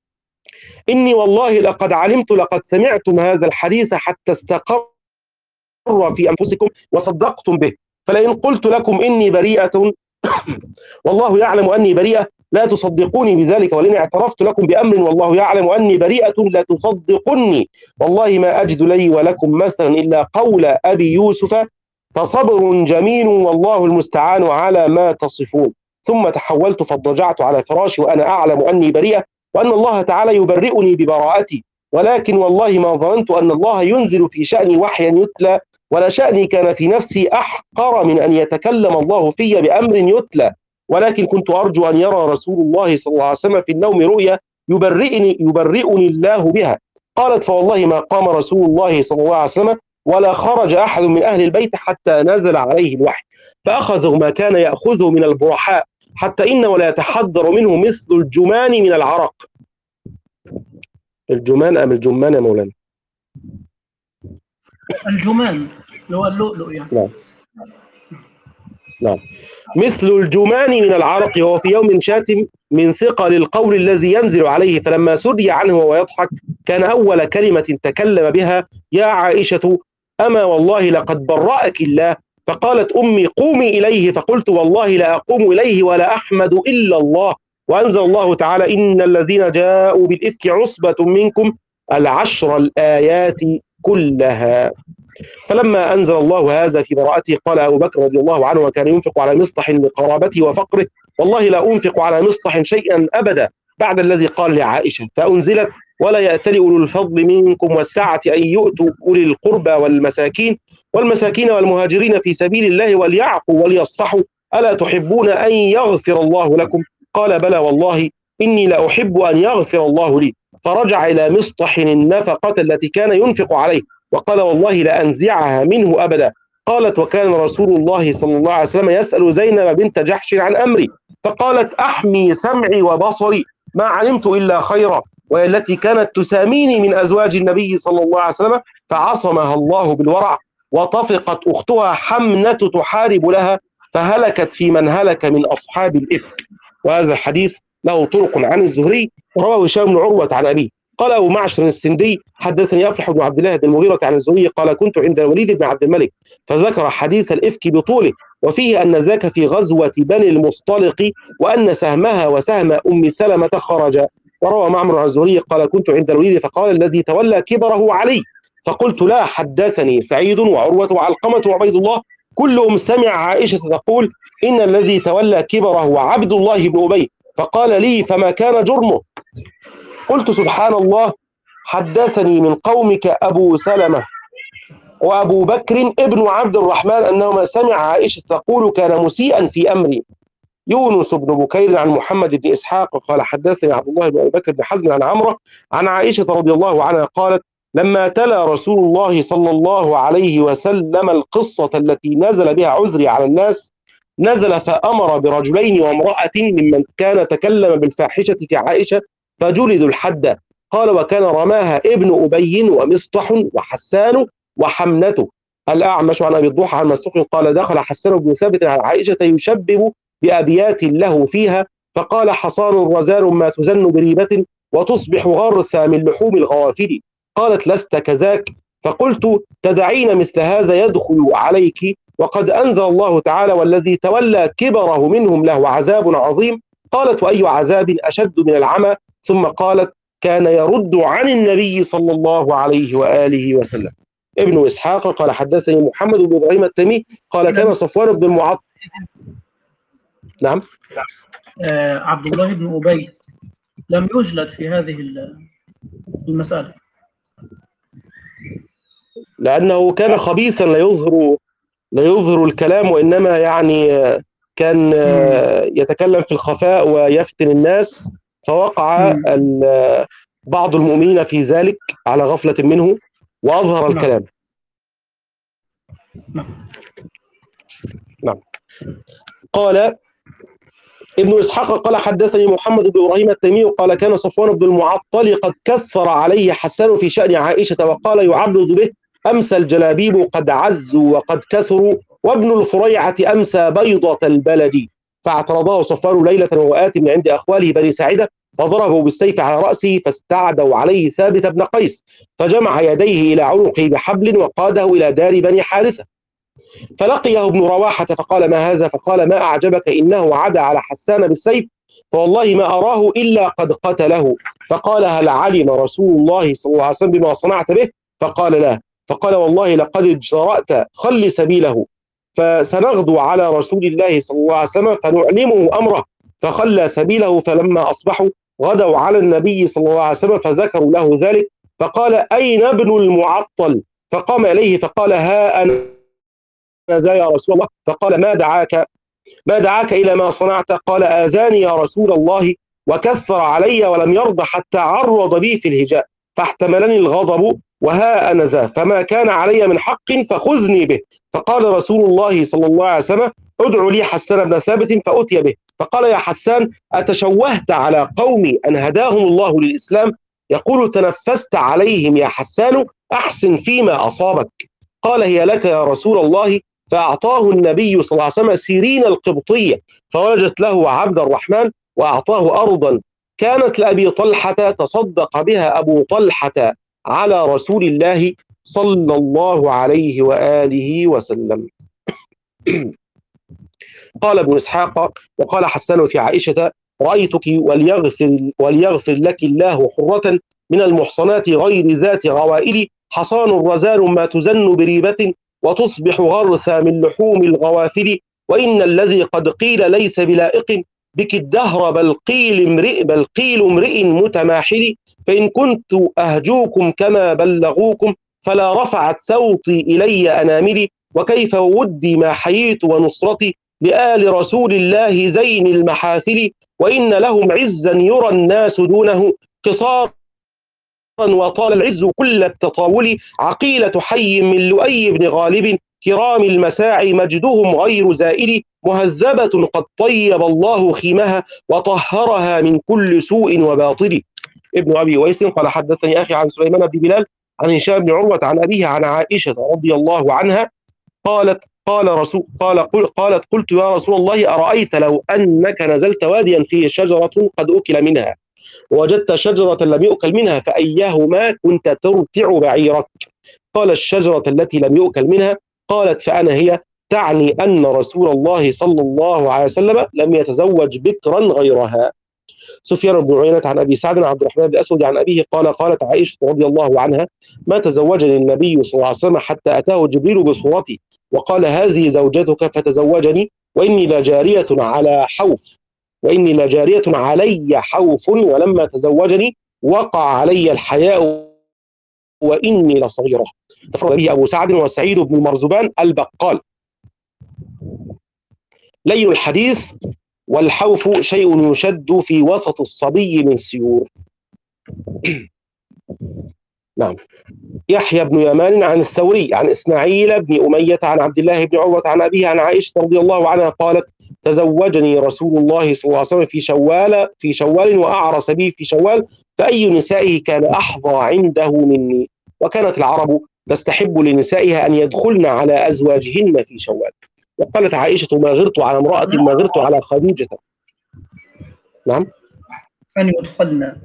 إني والله لقد علمت لقد سمعتم هذا الحديث حتى استقر في أنفسكم وصدقتم به، فلئن قلت لكم إني بريئة والله يعلم أني بريئة لا تصدقوني بذلك، ولئن اعترفت لكم بأمر والله يعلم أني بريئة لا تصدقني. والله ما أجد لي ولكم مثلا إلا قول أبي يوسف فصبر جميل والله المستعان على ما تصفون. ثم تحولت فاضطجعت على فراشي وأنا أعلم أني بريئة وأن الله تعالى يبرئني ببراءتي، ولكن والله ما ظننت أن الله ينزل في شأني وحيا يتلى، ولا شأني كان في نفسي أحقر من أن يتكلم الله في بأمر يتلى، ولكن كنت أرجو أن يرى رسول الله صلى الله عليه وسلم في النوم رؤيا يبرئني يبرئني الله بها. قالت: فوالله ما قام رسول الله صلى الله عليه وسلم ولا خرج أحد من أهل البيت حتى نزل عليه الوحي، فأخذوا ما كان يأخذه من البرحاء حتى إنه لا يتحضر منه مثل الجمان من العرق. الجمان أم الجمان يا مولانا؟ الجمان اللي هو اللؤلؤ يعني. نعم نعم مثل الجمان من العرق، وهو في يوم شاتم من ثقل القول الذي ينزل عليه، فلما سري عنه وهو يضحك كان أول كلمة تكلم بها: يا عائشة أما والله لقد برأك الله. فقالت أمي: قومي إليه. فقلت: والله لا أقوم إليه ولا أحمد إلا الله. وأنزل الله تعالى: إن الذين جاءوا بالإفك عصبة منكم العشر الآيات كلها. فلما أنزل الله هذا في براءته قال أبو بكر رضي الله عنه وكان ينفق على مصطح لقرابته وفقره: والله لا أنفق على مصطح شيئا أبدا بعد الذي قال لعائشة. فأنزلت: ولا يأتل أولو الفضل منكم والسعة أن يؤتوا أولي القربى والمساكين والمساكين والمهاجرين في سبيل الله وليعفوا وليصفحوا ألا تحبون أن يغفر الله لكم؟ قال: بلى والله إني لا أحب أن يغفر الله لي. فرجع إلى مصطح النفقة التي كان ينفق عليه وقال: والله لأنزعها منه أبدا. قالت: وكان رسول الله صلى الله عليه وسلم يسأل زينب بنت جحش عن أمري، فقالت: أحمي سمعي وبصري ما علمت إلا خيرا، وهي التي كانت تساميني من أزواج النبي صلى الله عليه وسلم، فعصمها الله بالورع. وطفقت أختها حمنة تحارب لها فهلكت في من هلك من أصحاب الإفك. وهذا الحديث له طرق عن الزهري ورواه هشام بن عروة عن أبيه. قال أبو معشر السندي: حدثني أفلح بن عبد الله بن المغيرة عن الزهري قال: كنت عند الوليد بن عبد الملك فذكر حديث الإفك بطوله، وفيه أن ذاك في غزوة بني المصطلق، وأن سهمها وسهم أم سلمة خرج. وروى معمر عن الزهري قال: كنت عند الوليد فقال: الذي تولى كبره علي. فقلت: لا، حدثني سعيد وعروة وعلقمة وعبيد الله كلهم سمع عائشة تقول: إن الذي تولى كبره عبد الله بن أبي. فقال لي: فما كان جرمه؟ قلت: سبحان الله، حدثني من قومك أبو سلمة وأبو بكر ابن عبد الرحمن أنهما سمع عائشة تقول: كان مسيئا في أمري. يونس بن بكير عن محمد بن إسحاق قال: حدثني عبد الله بن أبي بكر بن حزم عن عمرو عن عائشة رضي الله عنها قالت: لما تلا رسول الله صلى الله عليه وسلم القصة التي نزل بها عذري على الناس، نزل فأمر برجلين وامرأة ممن كان تكلم بالفاحشة في عائشة فجلدوا الحد. قال: وكان رماها ابن أبي ومصطح وحسان وحمنة. الأعمش عن أبي الضحى عن مسروق قال: دخل حسان بن ثابت على عائشة يشبب بأبيات له فيها، فقال: حصان رزال ما تزن بريبة وتصبح غرثا من لحوم الغوافل. قالت: لست كذاك. فقلت: تدعين مثل هذا يدخل عليك وقد أنزل الله تعالى: والذي تولى كبره منهم له عذاب عظيم. قالت: وأي عذاب أشد من العمى؟ ثم قالت: كان يرد عن النبي صلى الله عليه وآله وسلم. ابن إسحاق قال: حدثني محمد بن إبراهيم التيمي قال: كان صفوان بن المعطل. نعم. آه عبد الله بن أبي لم يجلد في هذه المسألة لأنه كان خبيثا لا يظهر لا يظهر الكلام، وإنما يعني كان يتكلم في الخفاء ويفتن الناس، فوقع بعض المؤمنين في ذلك على غفلة منه وأظهر الكلام. نعم. قال ابن إسحاق قال: حدثني محمد بن إبراهيم التيمي قال: كان صفوان بن المعطل قد كثر عليه حسان في شأن عائشة، وقال: يعبد به أمسى الجلابيب قد عزوا وقد كثروا، وابن الفريعة أمسى بيضة البلد. فاعترضه صفوان ليلة وهو آت من عند أخواله بني ساعدة، فضربوا بالسيف على رأسه، فاستعدوا عليه ثابت بن قيس، فجمع يديه إلى عنقه بحبل وقاده إلى دار بني حارثة. فلقيه ابن رواحة فقال: ما هذا؟ فقال: ما أعجبك؟ إنه عدا على حسان بالسيف، فوالله ما أراه إلا قد قتله. فقال: هل علم رسول الله صلى الله عليه وسلم بما صنعت به؟ فقال: لا. فقال: والله لقد اجترأت، خل سبيله، فسنغدو على رسول الله صلى الله عليه وسلم فنعلمه أمره. فخلى سبيله، فلما أصبحوا غدوا على النبي صلى الله عليه وسلم فذكروا له ذلك، فقال: أين ابن المعطل؟ فقام إليه فقال: ها أنا ذا يا رسول الله. فقال: ما دعاك ما دعاك إلى ما صنعت؟ قال: آذاني يا رسول الله وكثر علي ولم يرضى حتى عرض بي في الهجاء، فاحتملني الغضب وها أنا ذا، فما كان علي من حق فخذني به. فقال رسول الله صلى الله عليه وسلم: ادعوا لي حسان بن ثابت، فأتي به. فقال: يا حسان، أتشوهت على قومي أن هداهم الله للإسلام؟ يقول: تنفست عليهم يا حسان، أحسن فيما أصابك. قال: هي لك يا رسول الله. فأعطاه النبي صلى الله عليه وسلم سيرين القبطية، فولجت له عبد الرحمن، وأعطاه أرضا كانت لأبي طلحة، تصدق بها أبو طلحة على رسول الله صلى الله عليه وآله وسلم. قال ابن إسحاق: وقال حسان في عائشة: رأيتك وليغفر, وليغفر لك الله حرة من المحصنات غير ذات غوائل، حصان رزال ما تزن بريبة وتصبح غرثا من لحوم الغوافل، وإن الذي قد قيل ليس بلائق بك الدهر، بل قيل امرئ بل قيل امرئ متماحل، فإن كنت أهجوكم كما بلغوكم فلا رفعت صوتي إلي أناملي، وكيف ودي ما حييت ونصرتي لآل رسول الله زين المحاثل، وإن لهم عزا يرى الناس دونه قصارا وطال العز كل التطاول، عقيلة حي من لؤي بن غالب كرام المساعي مجدهم غير زائل، مهذبة قد طيب الله خيمها وطهرها من كل سوء وباطل. ابن أبي ويس قال: حدثني أخي عن سليمان بن بلال عن هشام بن عروة عن أبيه عن عائشة رضي الله عنها قالت: قال رسول قال قل قالت: قلت يا رسول الله، أرأيت لو أنك نزلت واديا فيه شجرة قد أكل منها ووجدت شجرة لم يؤكل منها، فأيهما كنت ترتع بعيرك؟ قال: الشجرة التي لم يؤكل منها. قالت: فأنا هي، تعني أن رسول الله صلى الله عليه وسلم لم يتزوج بكرا غيرها. سفيان بن عيينة عن أبي سعد عبد الرحمن بن أسود عن أبيه قال: قالت عائشة رضي الله عنها: ما تزوجني النبي صلى الله عليه وسلم حتى أتاه جبريل بصورتي وقال: هذه زوجتك فتزوجني، وإني لجارية على حوف وإني لجارية علي حوف، ولما تزوجني وقع علي الحياء وإني لصغيرة. تفرد به أبو سعد وسعيد بن المرزبان البقال. لين الحديث: والحوف شيء يشد في وسط الصبي من سيور. نعم. يحيى بن يمان عن الثوري عن إسماعيل بن أمية عن عبد الله بن عروة عن أبيه عن عائشة رضي الله عنها قالت: تزوجني رسول الله صلى الله عليه وسلم في شوال في شوال وأعرس بي في شوال، فأي نسائه كان أحظى عنده مني. وكانت العرب تستحب لنسائها أن يدخلن على أزواجهن في شوال. وقالت عائشة: ما غرت على امرأة ما غرت على خديجة. نعم. أن يدخلنا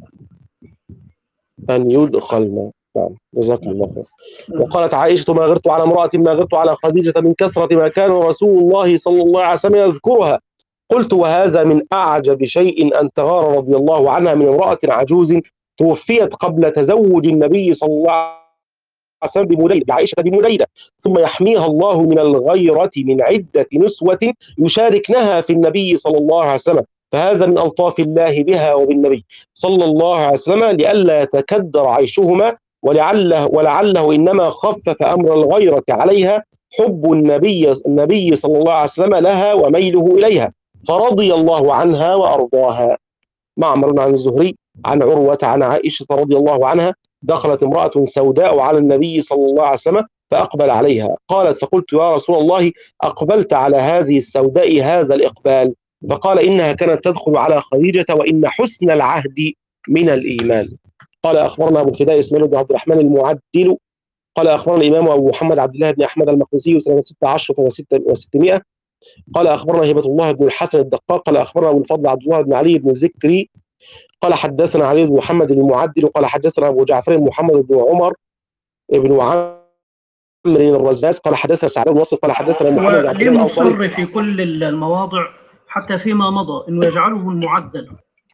أن يدخلن. نعم، جزاكم الله خير. وقالت عائشة: ما غرت على امرأة ما غرت على خديجة من كثرة ما كان رسول الله صلى الله عليه وسلم يذكرها. قلت: وهذا من أعجب شيء أن تغار رضي الله عنها من امرأة عجوز توفيت قبل تزوج النبي صلى الله عليه وسلم بمليدة بعائشة بمليدة، ثم يحميها الله من الغيرة من عدة نسوة يشاركنها في النبي صلى الله عليه وسلم، فهذا من ألطاف الله بها وبالنبي صلى الله عليه وسلم لئلا يتكدر عيشهما، ولعله ولعله إنما خفف أمر الغيرة عليها حب النبي النبي صلى الله عليه وسلم لها وميله إليها، فرضي الله عنها وأرضاها. معمر عن الزهري عن عروة عن عائشة رضي الله عنها: دخلت امرأة سوداء على النبي صلى الله عليه وسلم فأقبل عليها، قالت: فقلت: يا رسول الله، أقبلت على هذه السوداء هذا الإقبال؟ فقال: إنها كانت تدخل على خديجة، وإن حسن العهد من الإيمان. قال: أخبرنا أبو الفداء إسماعيل بن عبد الرحمن المعدل قال: أخبرنا الإمام أبو محمد عبد الله بن أحمد المقدسي سنة ستة عشر وستمائة. قال: أخبرنا هبة الله بن الحسن الدقاق قال: أخبرنا أبو الفضل عبد الله بن علي بن ذكري قال: حدثنا علي بن محمد المعدل قال: حدثنا أبو جعفر محمد بن عمر بن عمرو الرزاز قال: حدثنا سعد بن نصر قال: حدثنا محمد بن عبد الله الأنصاري. ليه مصر في كل المواضع حتى فيما مضى إنه يجعله المعدل؟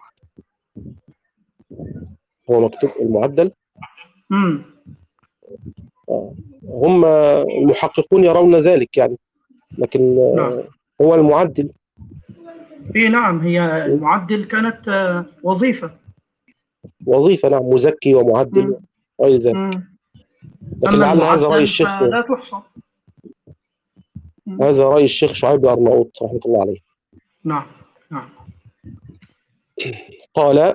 هو مكتوب المعدل. امم آه. هم المحققون يرون ذلك يعني، لكن نعم. هو المعدل. إيه نعم، هي المعدل كانت وظيفة وظيفة نعم، مزكي ومعدل غير ذلك. لكن أما لعل هذا رأي الشيخ لا تحصى. هذا رأي الشيخ شعيب الأرناؤوط رحمة الله عليه. نعم نعم. قال: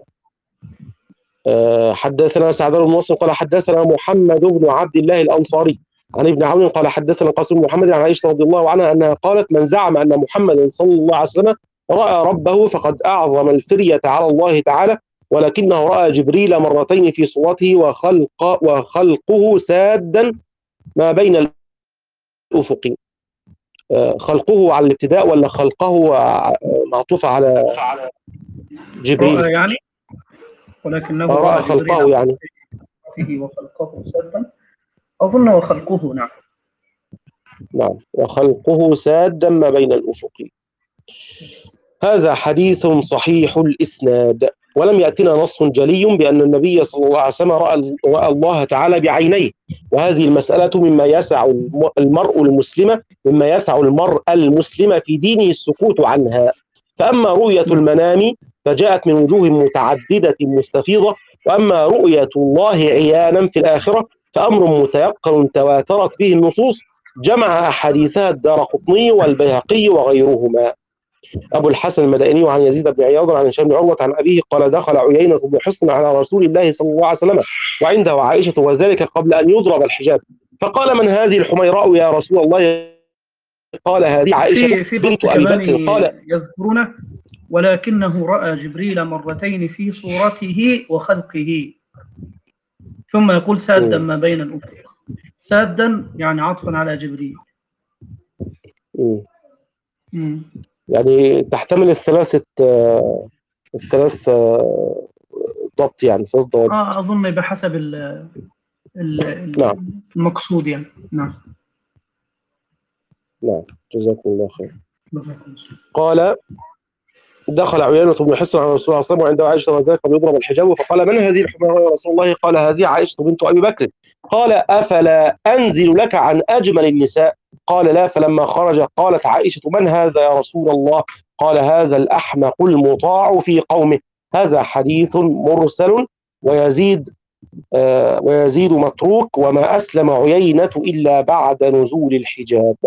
حدثنا سعد بن نصر قال: حدثنا محمد بن عبد الله الأنصاري عن ابن عون قال: حدثنا قاسم بن محمد عن عائشة رضي الله عنها أنها قالت: من زعم أن محمدا صلى الله عليه وسلم رأى ربه فقد أعظم الفرية على الله تعالى، ولكنه رأى جبريل مرتين في صورته وخلق وخلقه سادا ما بين الأفق. خلقه على الابتداء ولا خلقه معطوفة على جبريل؟ رأى يعني، ولكنه رأى خلقه يعني وخلقه سادا، أظن وخلقه. نعم نعم وخلقه سادا ما بين الأفق. هذا حديث صحيح الإسناد، ولم يأتنا نص جلي بأن النبي صلى الله عليه وسلم رأى, رأى الله تعالى بعينيه، وهذه المسألة مما يسع المرء المسلم مما يسع المرء المسلم في دينه السكوت عنها. فأما رؤية المنام فجاءت من وجوه متعددة مستفيضة، وأما رؤية الله عيانا في الآخرة فأمر متيقن تواترت به النصوص، جمع أحاديثها الدارقطني والبيهقي وغيرهما. أبو الحسن المدائني عن يزيد بن عياض عن هشام بن عروة عن أبيه قال: دخل عيينة بن حصن على رسول الله صلى الله عليه وسلم وعنده عائشة، وذلك قبل أن يضرب الحجاب، فقال: من هذه الحميراء يا رسول الله؟ قال: هذه عائشة في بنت أبي بكر. قال: يذكرونه ولكنه رأى جبريل مرتين في صورته وخلقه، ثم يقول سادا ما بين الأفق. سادا يعني عطفا على جبريل. مم. يعني تحتمل الثلاثة الثلاث ضبط يعني ثلاث ضوابط. آه أظن بحسب ال ال نعم. المقصود يعني. نعم نعم جزاكم الله خير. قال: دخل عيينة بن حصن على رسول الله صلى الله عليه وسلم وعنده عائشة وذلك يضرب الحجاب، فقال: من هذه الحميراء يا رسول الله؟ قال: هذه عائشة بنت أبي بكر. قال: أفلا أنزل لك عن أجمل النساء؟ قال: لا. فلما خرج قالت عائشة: من هذا يا رسول الله؟ قال: هذا الأحمق المطاع في قومه. هذا حديث مرسل ويزيد آه ويزيد متروك، وما أسلم عيينة إلا بعد نزول الحجاب.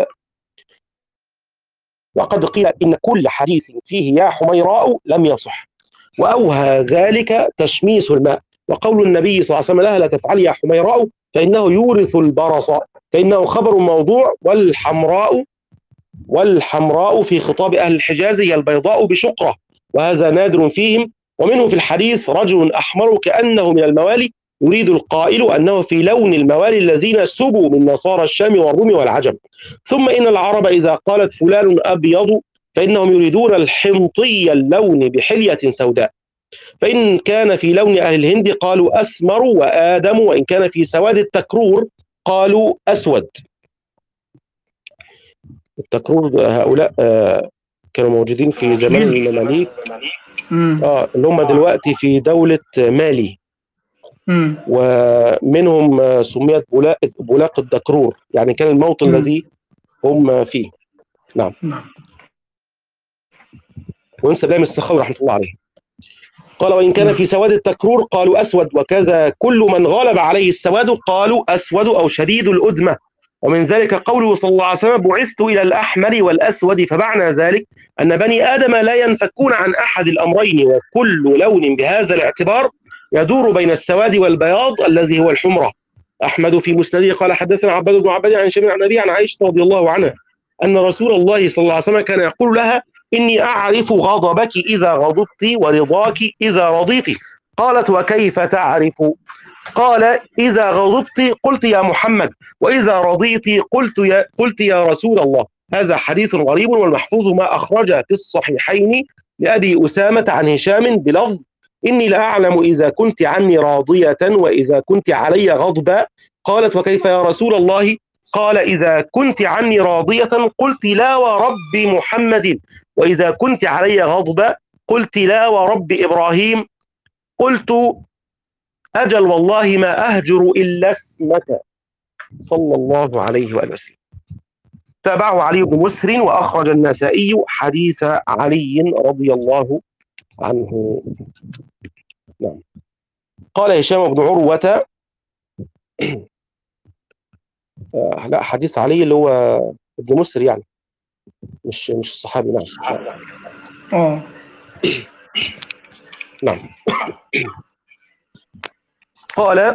وقد قيل إن كل حديث فيه يا حميراء لم يصح، وأوهى ذلك تشميس الماء، وقول النبي صلى الله عليه وسلم لها لا تفعلي يا حميراء فإنه يورث البرص، فإنه خبر موضوع. والحمراء والحمراء في خطاب أهل الحجاز هي البيضاء بشقرة، وهذا نادر فيهم. ومنه في الحديث رجل أحمر كأنه من الموالي، يريد القائل أنه في لون الموالي الذين سبوا من نصارى الشام والروم والعجم. ثم إن العرب إذا قالت فلان أبيض فإنهم يريدون الحمطي اللون بحلية سوداء، فإن كان في لون أهل الهند قالوا أسمر وآدم، وإن كان في سواد التكرور قالوا أسود. التكرور هؤلاء آه كانوا موجودين في زمان المماليك، آه اللي هم دلوقتي في دولة مالي، مم. ومنهم آه سميت بولاق, بولاق الدكرور، يعني كان الموطن مم. الذي هم فيه. نعم. نعم. وانسى دائما السخاوي رحمة الله عليه قال وإن كان في سواد التكرور قالوا أسود، وكذا كل من غلب عليه السواد قالوا أسود أو شديد الأدمة. ومن ذلك قوله صلى الله عليه وسلم بعثت إلى الأحمر والأسود، فمعنى ذلك أن بني آدم لا ينفكون عن أحد الأمرين، وكل لون بهذا الاعتبار يدور بين السواد والبياض الذي هو الحمرة. أحمد في مسنده قال حدثنا عباد بن عباد عن شمير عن أبي عن عائشة رضي الله عنها أن رسول الله صلى الله عليه وسلم كان يقول لها إني أعرف غضبك إذا غضبت ورضاك إذا رضيت. قالت وكيف تعرف؟ قال إذا غضبت قلت يا محمد، وإذا رضيت قلت يا, قلت يا رسول الله. هذا حديث غريب، والمحفوظ ما أخرج في الصحيحين لأبي أسامة عن هشام بلفظ إني لأعلم إذا كنت عني راضية وإذا كنت علي غضبا. قالت وكيف يا رسول الله؟ قال إذا كنت عني راضية قلت لا ورب محمد، وإذا كنت علي غضبا قلت لا ورب إبراهيم. قلت أجل والله ما أهجر إلا اسمك صلى الله عليه وآله وسلم. تابعه علي بن مسهر وأخرج النسائي حديث علي رضي الله عنه. نعم. قال هشام بن عروة آه لا حديث علي اللي هو ابن مسهر يعني مش مش الصحابي. نعم. اه نعم. قال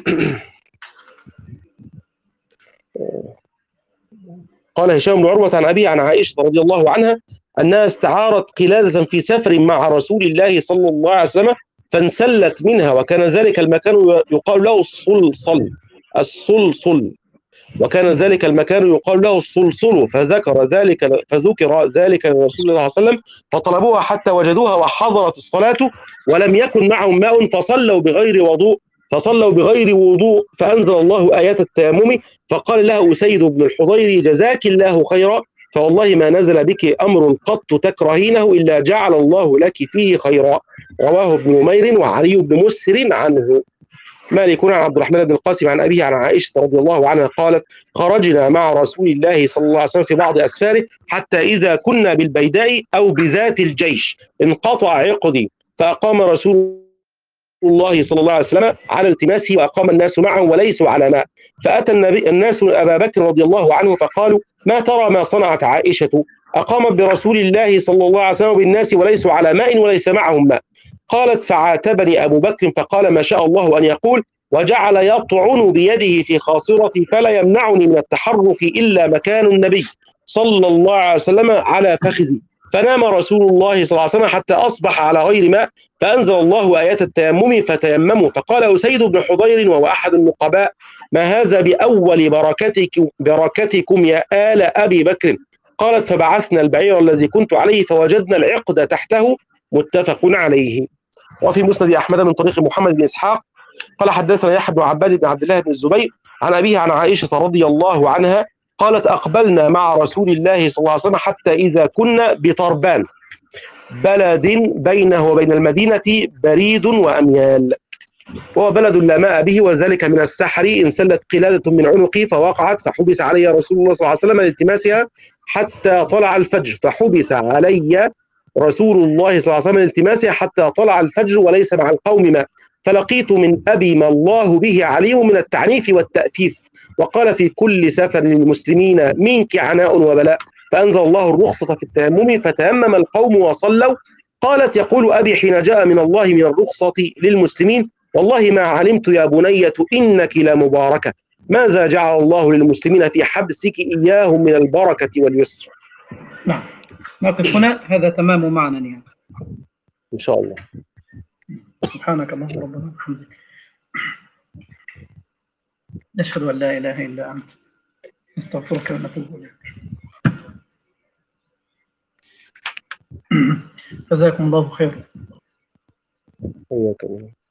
قال هشام بن عروة عن أبي عن عائشة رضي الله عنها أنها استعارت قلادة في سفر مع رسول الله صلى الله عليه وسلم فانسلت منها، وكان ذلك المكان يقال له الصلصل الصلصل وكان ذلك المكان يقال له الصلصل فذكر ذلك فذكر ذلك لرسول الله صلى الله عليه وسلم فطلبوها حتى وجدوها وحضرت الصلاة ولم يكن معهم ماء فصلوا بغير وضوء فصلوا بغير وضوء فأنزل الله آيات التيمم فقال لها أسيد بن الحضير جزاك الله خيرا فوالله ما نزل بك أمر قط تكرهينه إلا جعل الله لك فيه خيرا. رواه ابن نمير وعلي بن مسهر عنه. مالك عن عبد الرحمن بن القاسم عن أبيه عن عائشة رضي الله عنها قالت خرجنا مع رسول الله صلى الله عليه وسلم في بعض أسفاره حتى إذا كنا بالبيداء أو بذات الجيش انقطع عقدي فأقام رسول الله صلى الله عليه وسلم على التماسه وأقام الناس معه وليسوا على ماء فأتى النبي الناس أبا بكر رضي الله عنه فقالوا ما ترى ما صنعت عائشة أقامت برسول الله صلى الله عليه وسلم بالناس وليسوا على ماء وليس معهم ماء. قالت فعاتبني أبو بكر فقال ما شاء الله أن يقول وجعل يطعن بيده في خاصرتي فلا يمنعني من التحرك إلا مكان النبي صلى الله عليه وسلم على فخذي فنام رسول الله صلى الله عليه وسلم حتى أصبح على غير ماء فأنزل الله آيات التيمم فتيمموا فقال أسيد بن حضير وهو أحد النقباء ما هذا بأول بركتكم, بركتكم يا آل أبي بكر. قالت فبعثنا البعير الذي كنت عليه فوجدنا العقد تحته متفق عليه. وفي مسند أحمد من طريق محمد بن إسحاق قال حدثنا يحيى بن عباد بن عبد الله بن الزبير عن أبيه عن عائشة رضي الله عنها قالت أقبلنا مع رسول الله صلى الله عليه وسلم حتى إذا كنا بطربان بلد بينه وبين المدينة بريد وأميال وهو بلد لا ماء به وذلك من السحر انسلت قلادة من عنقي فوقعت فحبس علي رسول الله صلى الله عليه وسلم لالتماسها حتى طلع الفجر فحبس علي رسول الله صلى الله عليه وسلم لالتماسها حتى طلع الفجر وليس مع القوم ماء فلقيت من أبي ما الله به عليم من التعنيف والتأفيف وقال في كل سفر للمسلمين منك عناء وبلاء فأنزل الله الرخصة في التيمم فتيمم القوم وصلوا. قالت يقول أبي حين جاء من الله من الرخصة للمسلمين والله ما علمت يا بنية إنك لمباركة، ماذا جعل الله للمسلمين في حبسك إياهم من البركة واليسر. نعم، نقف هنا، هذا تمام معنى يعني. إن شاء الله. سبحانك اللهم ربنا وبحمدك، نشهد أن لا إله إلا أنت، نستغفرك ونتوب إليك. جزاكم الله خيرا. حياك الله.